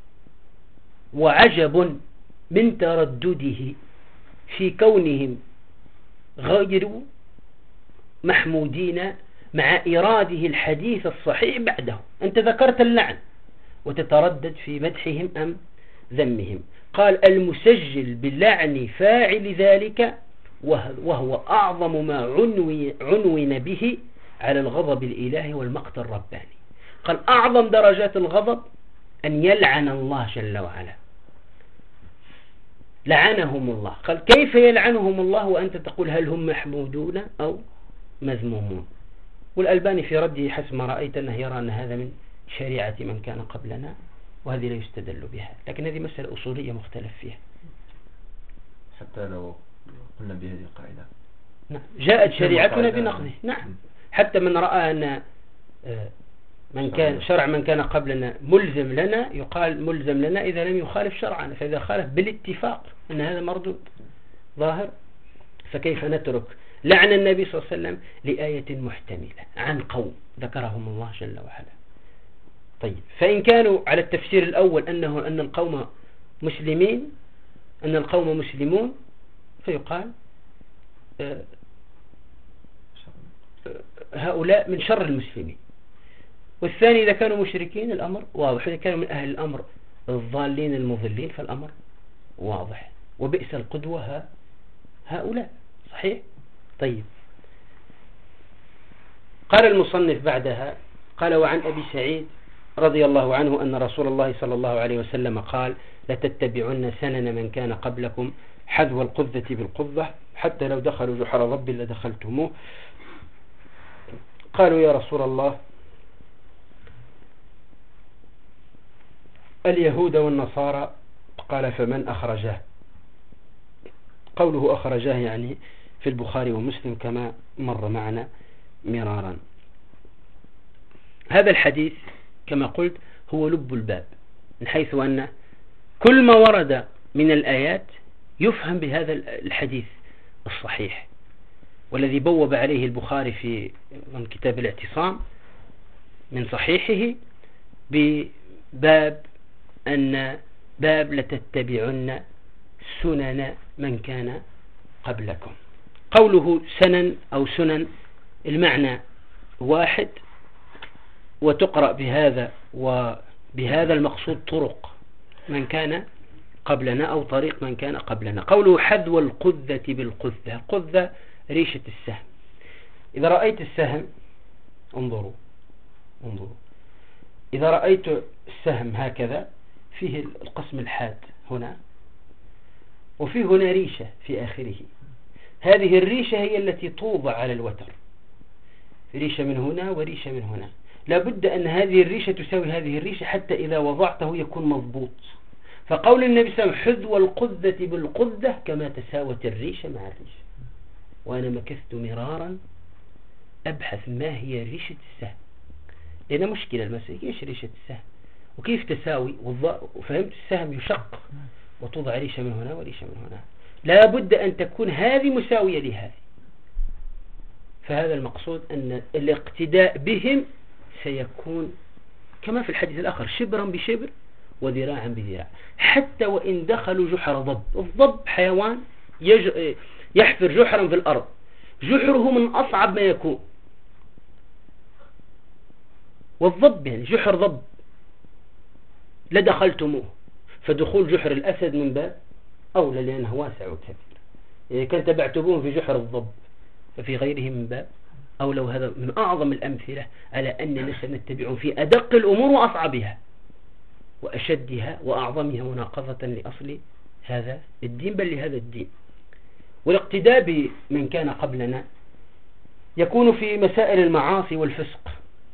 وعجب من تردده في كونهم غير محمودين مع إراده الحديث الصحيح بعده. أنت ذكرت اللعن وتتردد في مدحهم أم ذمهم. قال المسجل باللعن فاعل ذلك، وهو أعظم ما عنون به على الغضب الإلهي والمقت الرباني. قال أعظم درجات الغضب أن يلعن الله جل وعلا، لعنهم الله. قال كيف يلعنهم الله وأنت تقول هل هم محمودون أو مذمومون؟ والألباني في رده حسب ما رأيت أنه يرى أن هذا من شريعة من كان قبلنا، وهذه لا يستدل بها، لكن هذه مسألة أصولية مختلف فيها. حتى لو قلنا بهذه القاعدة نعم. جاءت شريعتنا بنقضه. نعم. حتى من رأى أن من كان شرع من كان قبلنا ملزم لنا، يقال ملزم لنا إذا لم يخالف شرعنا، فإذا خالف بالاتفاق أن هذا مردود ظاهر، فكيف نترك لعن النبي صلى الله عليه وسلم لآية محتملة عن قوم ذكرهم الله جل وعلا. طيب، فإن كانوا على التفسير الأول أن القوم مسلمين، أن القوم مسلمون، فيقال هؤلاء من شر المسلمين. والثاني إذا كانوا مشركين الأمر واضح، إذا كانوا من أهل الأمر الضالين المضلين فالأمر واضح، وبئس القدوة هؤلاء. صحيح؟ طيب، قال المصنف بعدها قال وعن أبي سعيد رضي الله عنه أن رسول الله صلى الله عليه وسلم قال لتتبعن سنن من كان قبلكم حذو القذة بالقذة حتى لو دخلوا جحر رب لدخلتموه. قالوا يا رسول الله اليهود والنصارى، قال فمن أخرجه؟ قوله أخرجه يعني في البخاري ومسلم كما مر معنا مرارا. هذا الحديث كما قلت هو لب الباب، من حيث أن كل ما ورد من الآيات يفهم بهذا الحديث الصحيح، والذي بوب عليه البخاري في كتاب الاعتصام من صحيحه بباب أن باب لتتبعن سنن من كان قبلكم. قوله سنن أو سنن المعنى واحد، وتقرأ بهذا وبهذا المقصود طرق من كان قبلنا أو طريق من كان قبلنا. قوله حذو القذة بالقذة، القذة ريشة السهم. إذا رأيت السهم انظروا إذا رأيت السهم هكذا فيه القسم الحاد هنا، وفيه هنا ريشة في آخره. هذه الريشة هي التي توضع على الوتر، ريشة من هنا وريشة من هنا. لابد أن هذه الريشة تساوي هذه الريشة حتى إذا وضعته يكون مضبوط. فقول النبي صلى الله عليه وسلم حذو القذة بالقذة كما تساوت الريشة مع الريشة. وأنا مكثت مرارا أبحث ما هي ريشة السهم، لأن مشكلة المسألة إيش ريشة السهم وكيف تساوي. وفهمت السهم يشق وتوضع ريشة من هنا وريشة من هنا، لا بد أن تكون هذه مساوية لهذه. فهذا المقصود أن الاقتداء بهم سيكون كما في الحديث الآخر شبرا بشبر وذراعا بذراع، حتى وإن دخلوا جحر ضب. الضب حيوان يحفر جحرا في الأرض، جحره من أصعب ما يكون، والضب يعني جحر ضب لدخلتموه، فدخول جحر الأسد من باب أولى لأنه واسع وكثير. إذا كان تبعتموه في جحر الضب ففي غيره من باب أولى. وهذا من أعظم الأمثلة على أننا سنتبع في أدق الأمور وأصعبها وأشدها وأعظمها مناقضة لأصل هذا الدين، بل لهذا الدين. والاقتداء بمن كان قبلنا يكون في مسائل المعاصي والفسق،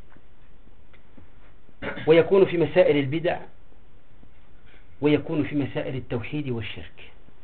ويكون في مسائل البدع، ويكون في مسائل التوحيد والشرك.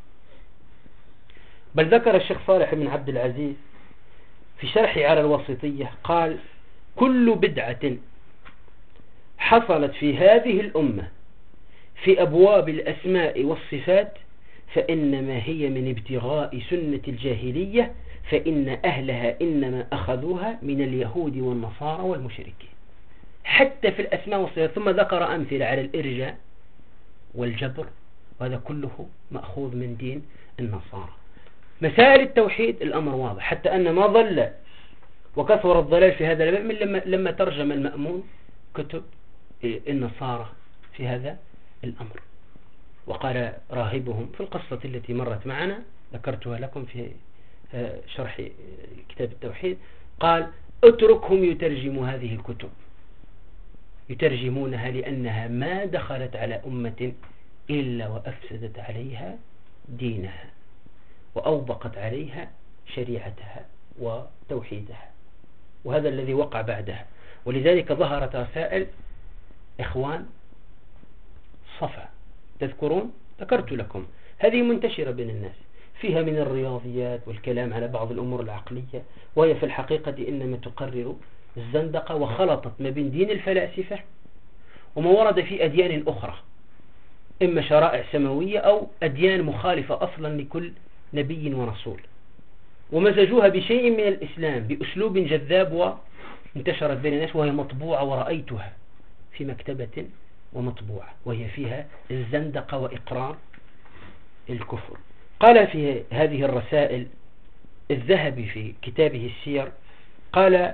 بل ذكر الشيخ صالح بن عبد العزيز في شرحه على الواسطية قال كل بدعة حصلت في هذه الأمة في أبواب الأسماء والصفات فإنما هي من ابتغاء سنة الجاهلية، فإن أهلها إنما أخذوها من اليهود والنصارى والمشركين، حتى في الأسماء والصفات. ثم ذكر أمثلة على الإرجاء والجبر، وهذا كله مأخوذ من دين النصارى. مسائل التوحيد الأمر واضح، حتى أن ما ضل وكثر الضلال في هذا الباب من لما ترجم المأمون كتب النصارى في هذا الأمر. وقال راهبهم في القصة التي مرت معنا ذكرتها لكم في شرح كتاب التوحيد، قال اتركهم يترجموا هذه الكتب، يترجمونها لأنها ما دخلت على أمة إلا وأفسدت عليها دينها وأوبقت عليها شريعتها وتوحيدها، وهذا الذي وقع بعدها. ولذلك ظهرت رسائل إخوان صفا، تذكرون؟ ذكرت لكم هذه منتشرة بين الناس، فيها من الرياضيات والكلام على بعض الأمور العقلية، وهي في الحقيقة إنما تقرر الزندقة، وخلطت ما بين دين الفلاسفة وما ورد في أديان أخرى، إما شرائع سماوية أو أديان مخالفة أصلا لكل نبي ورسول، ومزجوها بشيء من الإسلام بأسلوب جذاب وانتشرت بين الناس، وهي مطبوعة ورأيتها في مكتبة ومطبوعة، وهي فيها الزندقة وإقرار الكفر. قال في هذه الرسائل الذهبي في كتابه السير، قال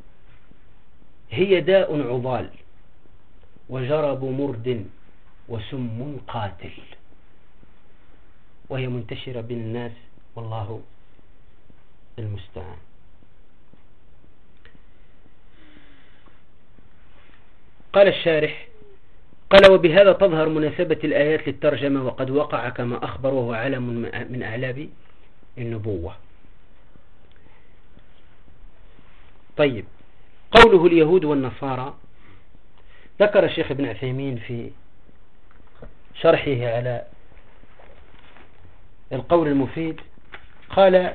هي داء عضال وجرب مرد وسم قاتل، وهي منتشرة بين الناس والله المستعان. قال الشارح قال وبهذا تظهر مناسبة الآيات للترجمة، وقد وقع كما أخبر وهو علم من أعلام النبوة. طيب، قوله اليهود والنصارى، ذكر الشيخ ابن عثيمين في شرحه على القول المفيد، قال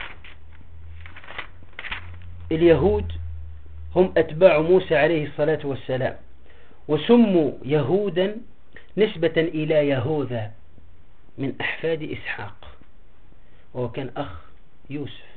اليهود هم أتباع موسى عليه الصلاة والسلام، وسموا يهودا نسبة إلى يهوذا من أحفاد إسحاق، وهو كان أخ يوسف،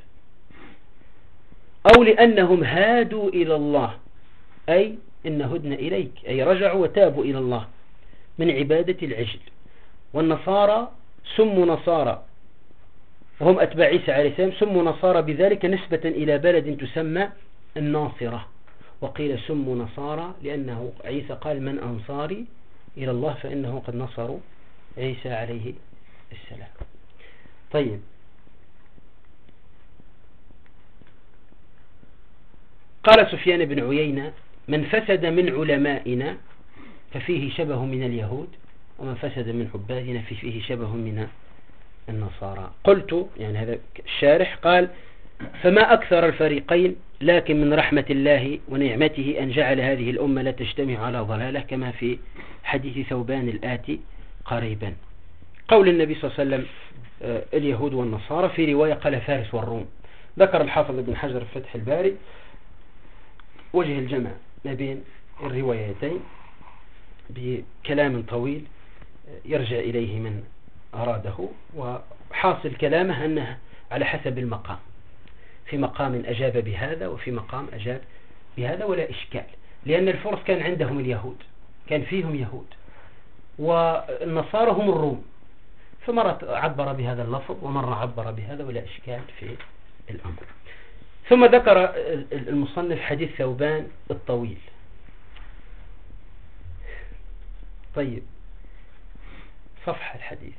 أو لأنهم هادوا إلى الله، أي إن هدنا إليك، أي رجعوا وتابوا إلى الله من عبادة العجل. والنصارى سموا نصارى، وهم أتباع عيسى عليه السلام، سموا نصارى بذلك نسبة إلى بلد تسمى الناصرة، وقيل سموا نصارى لأنه عيسى قال من أنصاري إلى الله، فإنه قد نصروا عيسى عليه السلام. طيب، قال سفيان بن عيينة من فسد من علمائنا ففيه شبه من اليهود، ومن فسد من عبادنا ففيه شبه من النصارى. قلت يعني هذا الشارح قال: فما أكثر الفريقين، لكن من رحمة الله ونعمته أن جعل هذه الأمة لا تجتمع على ضلالة، كما في حديث ثوبان الآتي قريبا. قول النبي صلى الله عليه وسلم اليهود والنصارى، في رواية قال فارس والروم. ذكر الحافظ ابن حجر في فتح الباري وجه الجمع ما بين الروايتين بكلام طويل يرجع إليه من أراده، وحاصل كلامه أنه على حسب المقام، في مقام أجاب بهذا وفي مقام أجاب بهذا، ولا إشكال، لأن الفرس كان عندهم اليهود، كان فيهم يهود، والنصارى هم الروم، فمرة عبر بهذا اللفظ ومرة عبر بهذا، ولا إشكال في الأمر. ثم ذكر المصنف حديث ثوبان الطويل. طيب، صفحة الحديث.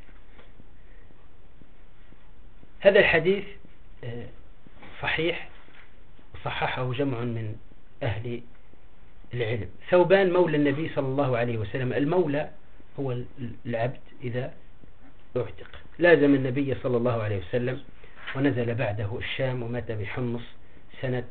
هذا الحديث صحيح، صححه جمع من أهل العلم. ثوبان مولى النبي صلى الله عليه وسلم. المولى هو العبد إذا اعتق. لازم النبي صلى الله عليه وسلم ونزل بعده الشام، ومات بحمص سنة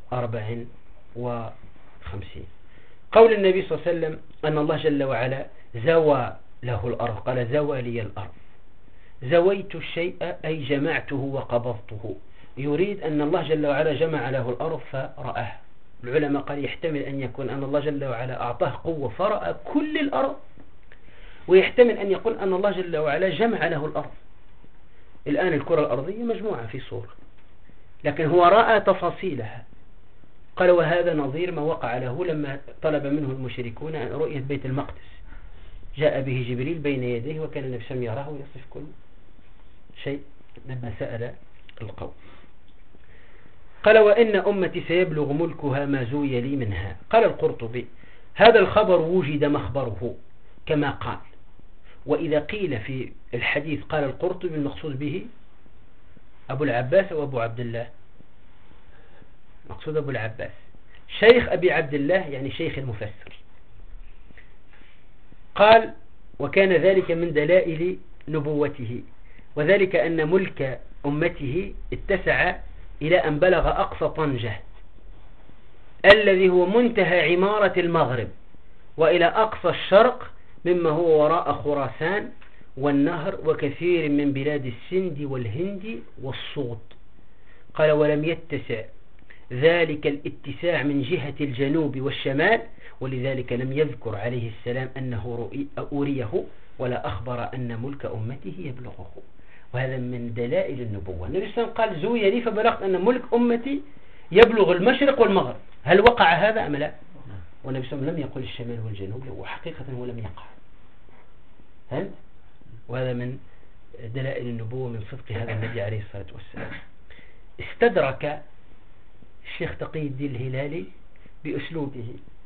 54. قول النبي صلى الله عليه وسلم أن الله جل وعلا زوى له الأرض، قال: زوى لي الأرض. زويت الشيء أي جمعته وقبضته. يريد أن الله جل وعلا جمع له الأرض فرآه. العلماء قال يحتمل أن يكون أن الله جل وعلا أعطاه قوة فرأى كل الأرض، ويحتمل أن يقول أن الله جل وعلا جمع له الأرض. الآن الكرة الأرضية مجموعة في صورة، لكن هو رأى تفاصيلها. قال: وهذا نظير ما وقع له لما طلب منه المشركون رؤية بيت المقدس، جاء به جبريل بين يديه، وكان النبي صلى الله عليه وسلم يراه ويصف كل شيء لما سأل القوم. قال: وإن أمتي سيبلغ ملكها ما زوي لي منها. قال القرطبي: هذا الخبر وجد مخبره كما قال. وإذا قيل في الحديث قال القرطبي، المقصود به أبو العباس أو أبو عبد الله؟ مقصود أبو العباس، شيخ أبي عبد الله، يعني شيخ المفسر. قال: وكان ذلك من دلائل نبوته، وذلك أن ملك أمته اتسع إلى أن بلغ أقصى طنجة الذي هو منتهى عمارة المغرب، وإلى أقصى الشرق مما هو وراء خراسان والنهر وكثير من بلاد السند والهند والصوت. قال: ولم يتسع ذلك الاتساع من جهة الجنوب والشمال، ولذلك لم يذكر عليه السلام أنه أريه، ولا أخبر أن ملك أمته يبلغه. وهذا من دلائل النبوة. النبي صلى الله عليه وسلم قال: زوي لي فبلغت أن ملك أمتي يبلغ المشرق والمغرب. هل وقع هذا أم لا؟ والنبي صلى الله عليه وسلم لم يقل الشمال والجنوب، وحقيقة هو لم يقع. فهمت؟ وهذا من دلائل النبوة، من صدق هذا النبي عليه الصلاة والسلام. استدرك الشيخ تقي الدين الهلالي بأسلوبه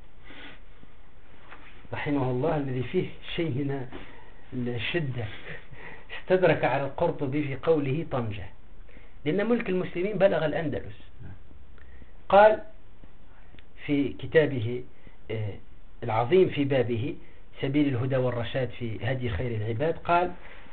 رحمه الله، الذي فيه شيء من الشدة، استدرك على القرطبي في قوله طنجة، لأن ملك المسلمين بلغ الأندلس. قال في كتابه العظيم في بابه سبيل الهدى والرشاد في هدي خير العباد، قال: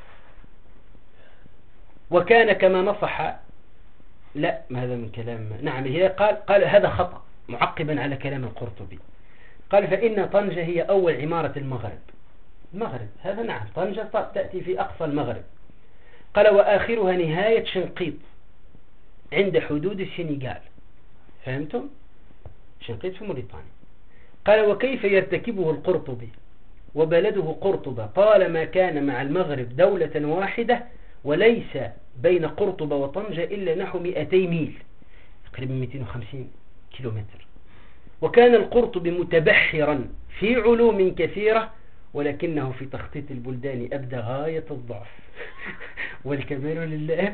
وكان كما نصح. لا، هذا من كلام نعم. قال هذا خطأ، معقبا على كلام القرطبي. قال: فإن طنجة هي أول عمارة المغرب. هذا نعم، طنجة تأتي في أقصى المغرب. قال: وآخرها نهاية شنقيط عند حدود السنغال. فهمتم؟ شنقيط في موريتانيا. قال: وكيف يرتكبه القرطبي وبلده قرطبة طالما كان مع المغرب دولة واحدة، وليس بين قرطبة وطنجة إلا نحو 200 ميل، تقريبا 250 كيلومتر. وكان القرطبي متبحرا في علوم كثيرة، ولكنه في تخطيط البلدان أبدى غاية الضعف والكمال لله.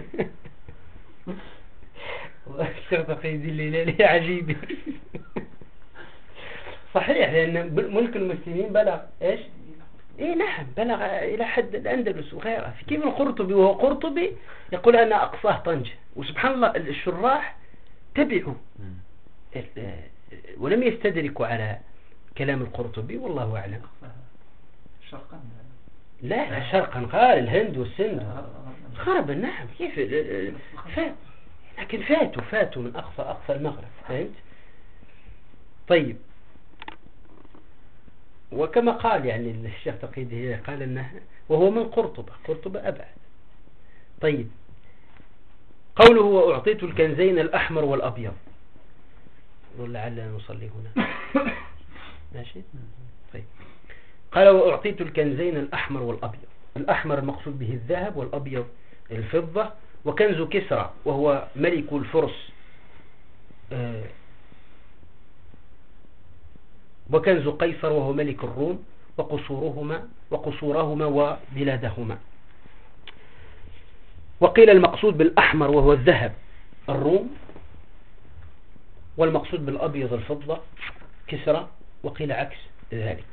والشيخ تقي الدين الهلالي عجيب. صحيح، لأن ملك المسلمين بلغ إيش؟ إيه نعم، بلغ إلى حد الأندلس وغيرها. في كيف القرطبي وهو قرطبي يقول أنا أقصاه طنجة. وسبحان الله الشراح تبعوا ولم يستدركوا على كلام القرطبي والله أعلم. شرقا لا شرقا قال الهند والسند غربا نعم كيف فات، لكن فاتوا من أقصى المغرب، فهمت؟ طيب، وكما قال يعني الشيخ تقي الدين قال أنه وهو من قرطبة أبعد. طيب، قوله وأعطيت الكنزين الأحمر والأبيض، لعلنا نصلي هنا ماشي. طيب، قال وأعطيت الكنزين الأحمر والأبيض. الأحمر المقصود به الذهب، والأبيض الفضة. وكنز كسرى وهو ملك الفرس، وكنز قيصر وهو ملك الروم، وقصورهما وبلادهما. وقيل المقصود بالأحمر وهو الذهب الروم، والمقصود بالأبيض الفضة كسرى، وقيل عكس ذلك.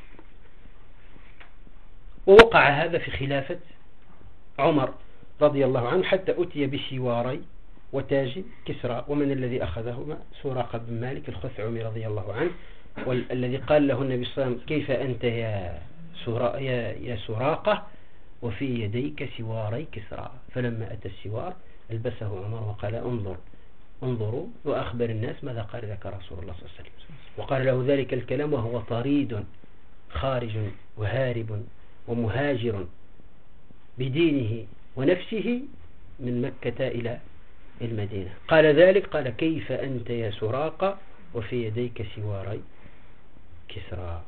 ووقع هذا في خلافة عمر رضي الله عنه، حتى أتي بسواري وتاج كسرى، ومن الذي أخذهما؟ سراقة بن مالك الخثعمي رضي الله عنه، والذي قال له النبي صلى الله عليه وسلم كيف أنت يا سراقة وفي يديك سواري كسرى؟ فلما أتى السوار ألبسه عمر وقال انظروا، وأخبر الناس ماذا قال لك رسول الله صلى الله عليه وسلم، وقال له ذلك الكلام وهو طريد خارج وهارب ومهاجر بدينه ونفسه من مكة إلى المدينة. قال ذلك، قال كيف أنت يا سراقة وفي يديك سواري كسرى؟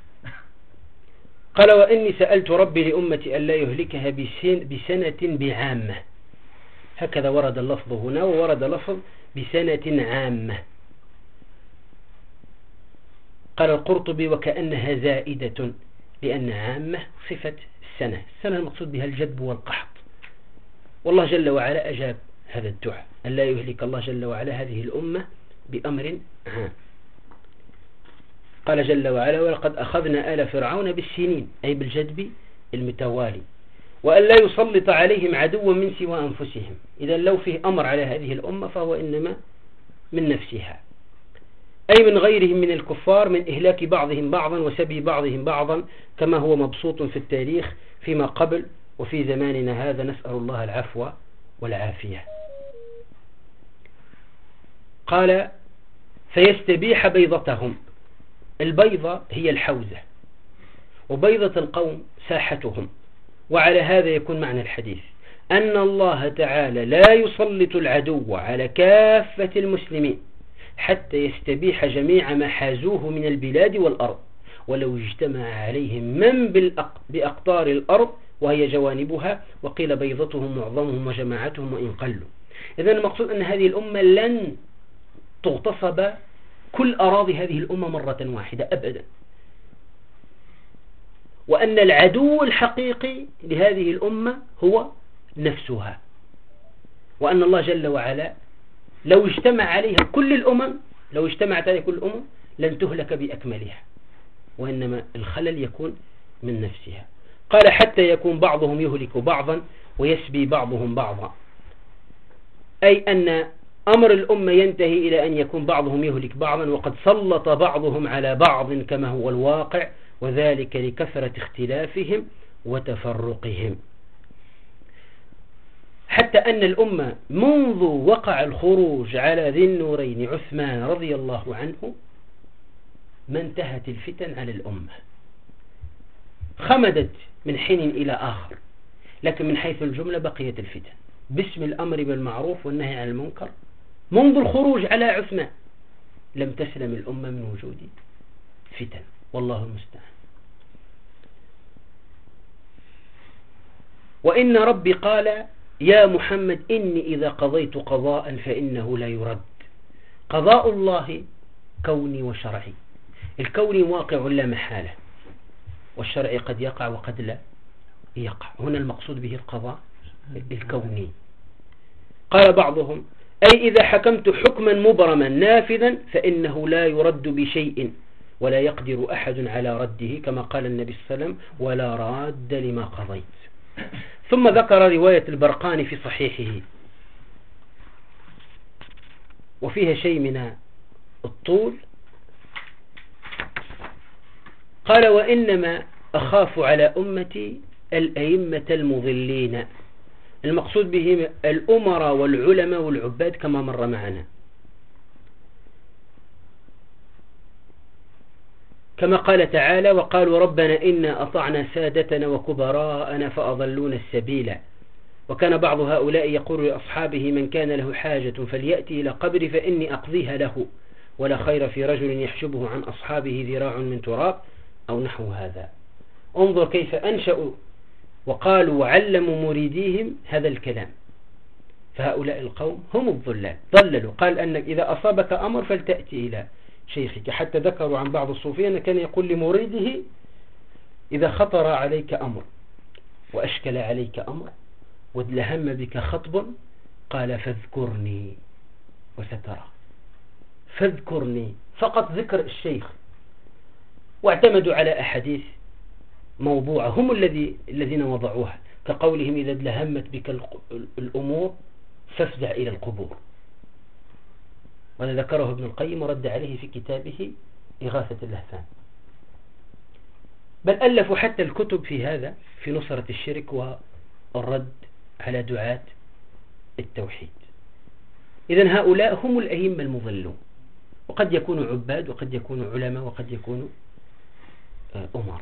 قال وإني سألت ربي لأمتي ألا يهلكها بسنة بعامة، هكذا ورد اللفظ هنا، وورد لفظ بسنة عامة. قال القرطبي وكأنها زائدة، لأن عامة صفة السنة المقصود بها الجدب والقحط، والله جل وعلا أجاب هذا الدعاء، ألا يهلك الله جل وعلا هذه الأمة بأمر عام. قال جل وعلا ولقد أخذنا آل فرعون بالسنين، أي بالجدب المتوالي، وألا يسلط عليهم عدوا من سوى أنفسهم. إذا لو فيه أمر على هذه الأمة فهو إنما من نفسها، أي من غيرهم من الكفار، من إهلاك بعضهم بعضا وسبي بعضهم بعضا، كما هو مبسوط في التاريخ فيما قبل وفي زماننا هذا، نسأل الله العفو والعافية. قال فيستبيح بيضتهم. البيضة هي الحوزة، وبيضة القوم ساحتهم. وعلى هذا يكون معنى الحديث أن الله تعالى لا يسلط العدو على كافة المسلمين حتى يستبيح جميع ما حازوه من البلاد والأرض، ولو اجتمع عليهم من بأقطار الأرض وهي جوانبها، وقيل بيضتهم معظمهم وجماعتهم وإن قلوا. إذن المقصود أن هذه الأمة لن تغتصب كل أراضي هذه الأمة مرة واحدة أبدا، وأن العدو الحقيقي لهذه الأمة هو نفسها، وأن الله جل وعلا لو اجتمع عليها كل الأمم، لو اجتمعت عليها كل الأمم لن تهلك بأكملها، وإنما الخلل يكون من نفسها. قال حتى يكون بعضهم يهلك بعضا ويسبي بعضهم بعضا، أي أن أمر الأمة ينتهي إلى أن يكون بعضهم يهلك بعضا، وقد سلط بعضهم على بعض كما هو الواقع، وذلك لكثرة اختلافهم وتفرقهم، حتى أن الأمة منذ وقع الخروج على ذي النورين عثمان رضي الله عنه ما انتهت الفتن على الأمة، خمدت من حين إلى آخر، لكن من حيث الجملة بقيت الفتن باسم الأمر بالمعروف والنهي عن المنكر. منذ الخروج على عثمان لم تسلم الأمة من وجود فتن، والله المستعان. وإن ربي قال يا محمد إني إذا قضيت قضاء فإنه لا يرد. قضاء الله كوني وشرعي، الكوني واقع لا محالة، والشرعي قد يقع وقد لا يقع. هنا المقصود به القضاء الكوني. قال بعضهم أي إذا حكمت حكما مبرما نافذا فإنه لا يرد بشيء ولا يقدر أحد على رده، كما قال النبي صلى الله عليه وسلم ولا راد لما قضيت. ثم ذكر رواية البرقاني في صحيحه وفيها شيء من الطول قال وإنما أخاف على أمتي الأئمة المضلين، المقصود بهم الأمراء والعلماء والعباد كما مر معنا، كما قال تعالى وقالوا ربنا إنا أطعنا سادتنا وكبراءنا فأضلونا السبيل. وكان بعض هؤلاء يقول لأصحابه من كان له حاجة فليأتي إلى قبري فإني أقضيها له، ولا خير في رجل يحجبه عن أصحابه ذراع من تراب أو نحو هذا. انظر كيف أنشأوا وقالوا وعلموا مريديهم هذا الكلام. فهؤلاء القوم هم الضلال، ضللوا. قال أنك إذا أصابك أمر فلتأتي إلى شيخك. حتى ذكروا عن بعض الصوفية أنه كان يقول لمريده إذا خطر عليك أمر وأشكل عليك أمر ودلهم بك خطب قال فاذكرني وسترى. فاذكرني، فقط ذكر الشيخ. واعتمدوا على أحاديث موضوعة هم الذين وضعوها، كقولهم إذا دلهمت بك الأمور فافزع إلى القبور. وهذا ذكره ابن القيم ورد عليه في كتابه إغاثة اللهفان. بل ألفوا حتى الكتب في هذا، في نصرة الشرك والرد على دعاة التوحيد. إذن هؤلاء هم الأئمة المضلون، وقد يكونوا عباد وقد يكونوا علماء وقد يكونوا أمراء.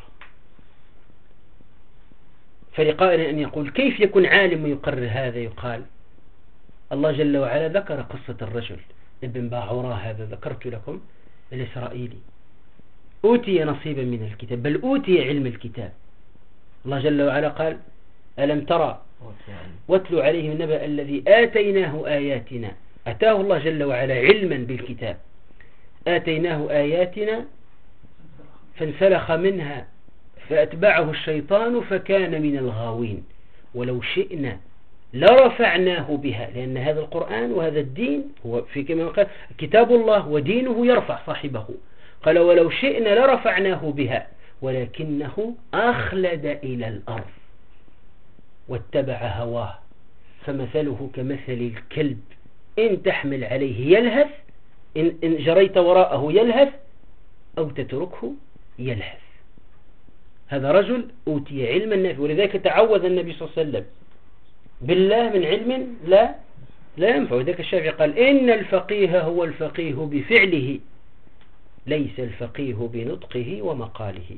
فلقائنا أن يقول كيف يكون عالم ويقرر هذا؟ يقال الله جل وعلا ذكر قصة الرجل ابن باعوراء هذا ذكرت لكم الإسرائيلي، أوتي نصيبا من الكتاب، بل أوتي علم الكتاب. الله جل وعلا قال ألم ترى واتلو عليهم النبأ الذي آتيناه آياتنا. أتاه الله جل وعلا علما بالكتاب، آتيناه آياتنا فانسلخ منها فأتبعه الشيطان فكان من الغاوين ولو شئنا لرفعناه بها. لأن هذا القرآن وهذا الدين هو في كما قال كتاب الله ودينه يرفع صاحبه. قال ولو شئنا لرفعناه بها ولكنه أخلد إلى الأرض واتبع هواه فمثله كمثل الكلب إن تحمل عليه يلهث، إن جريت وراءه يلهث أو تتركه يلهث. هذا رجل أوتي علما نافع، ولذلك تعوذ النبي صلى الله عليه وسلم بالله من علم لا ينفع. وذلك الشافعي قال إن الفقيه هو الفقيه بفعله ليس الفقيه بنطقه ومقاله.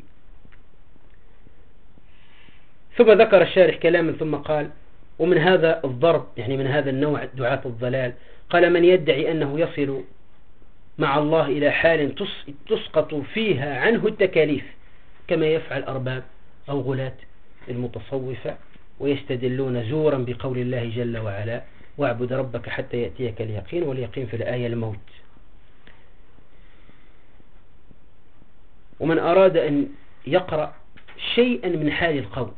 ثم ذكر الشارح كلاما ثم قال ومن هذا الضرب، يعني من هذا النوع دعاة الضلال، قال من يدعي أنه يصل مع الله إلى حال تسقط فيها عنه التكاليف كما يفعل أرباب أو غلاة المتصوفة، ويستدلون زورا بقول الله جل وعلا واعبد ربك حتى يأتيك اليقين، واليقين في الآية الموت. ومن أراد أن يقرأ شيئا من حال القول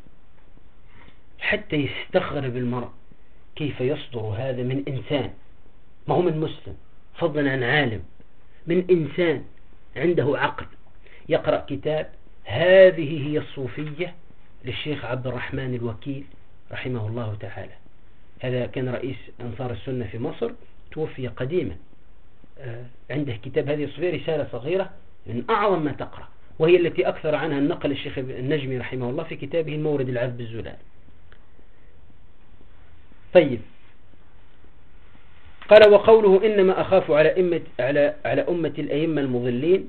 حتى يستغرب المرء كيف يصدر هذا من إنسان، ما هو من مسلم فضلا عن عالم، من إنسان عنده عقل، يقرأ كتاب هذه هي الصوفية للشيخ عبد الرحمن الوكيل رحمه الله تعالى. هذا كان رئيس أنصار السنة في مصر، توفي قديما. عنده كتاب هذه الصوفية رسالة صغيرة من أعظم ما تقرأ، وهي التي أكثر عنها النقل الشيخ النجمي رحمه الله في كتابه المورد العذب الزلال. طيب، قال وقوله إنما أخاف على أمة الأئمة المضلين،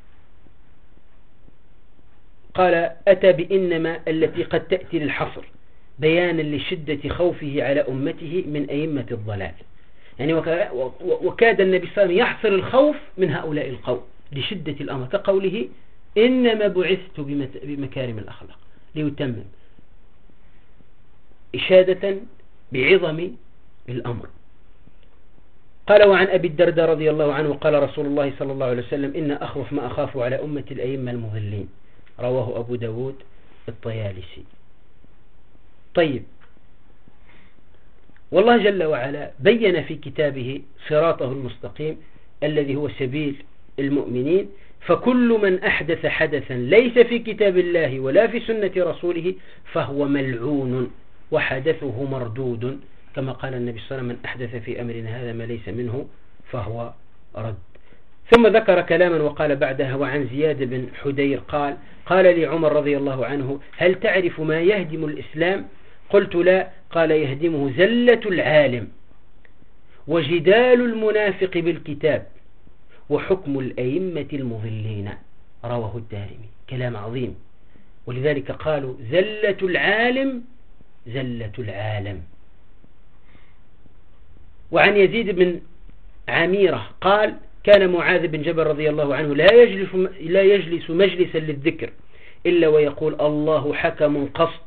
قال أتى بإنما التي قد تأتي للحصر بيانا لشدة خوفه على أمته من أئمة الضلال. يعني وكاد النبي صلى الله عليه وسلم يحصر الخوف من هؤلاء القوم لشدة الأمر، كقوله إنما بعثت بمكارم الأخلاق ليتمم، إشادة بعظم الأمر. قال وعن أبي الدرداء رضي الله عنه قال رسول الله صلى الله عليه وسلم إن أخوف ما أخاف على أمة الأئمة المضلين، رواه أبو داود الطيالسي. طيب، والله جل وعلا بين في كتابه صراطه المستقيم الذي هو سبيل المؤمنين، فكل من أحدث حدثا ليس في كتاب الله ولا في سنة رسوله فهو ملعون وحدثه مردود، كما قال النبي صلى الله عليه وسلم من أحدث في أمرنا هذا ما ليس منه فهو رد. ثم ذكر كلاما وقال بعدها: وعن زياد بن حدير قال لي عمر رضي الله عنه: هل تعرف ما يهدم الإسلام؟ قلت: لا. قال: يهدمه زلة العالم، وجدال المنافق بالكتاب، وحكم الأئمة المضلين. رواه الدارمي. كلام عظيم، ولذلك قالوا: زلة العالم زلة العالم. وعن يزيد بن عميرة قال: كان معاذ بن جبل رضي الله عنه لا يجلس مجلسا للذكر إلا ويقول: الله حكم قصد،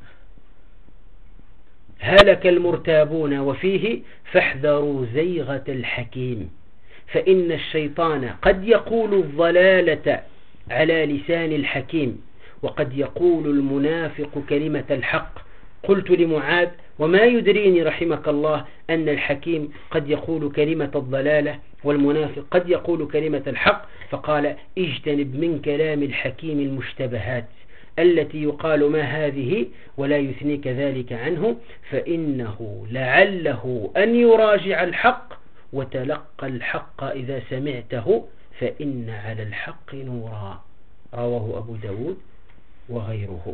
هلك المرتابون، وفيه: فاحذروا زيغة الحكيم، فإن الشيطان قد يقول الضلالة على لسان الحكيم، وقد يقول المنافق كلمة الحق. قلت لمعاذ: وما يدريني رحمك الله أن الحكيم قد يقول كلمة الضلالة والمنافق قد يقول كلمة الحق؟ فقال: اجتنب من كلام الحكيم المشتبهات التي يقال ما هذه ولا يثنيك ذلك عنه، فإنه لعله أن يراجع الحق، وتلقى الحق إذا سمعته، فإن على الحق نورا. رواه أبو داود وغيره.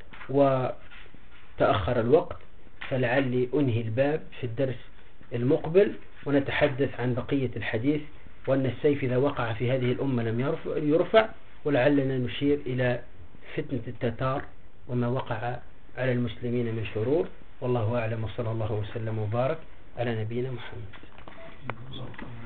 وتأخر الوقت، فلعلي أنهي الباب في الدرس المقبل، ونتحدث عن بقية الحديث، وأن السيف إذا وقع في هذه الأمة لم يرفع، ولعلنا نشير إلى فتنة التتار وما وقع على المسلمين من شرور. والله أعلم، وصلى الله وسلم وبارك على نبينا محمد.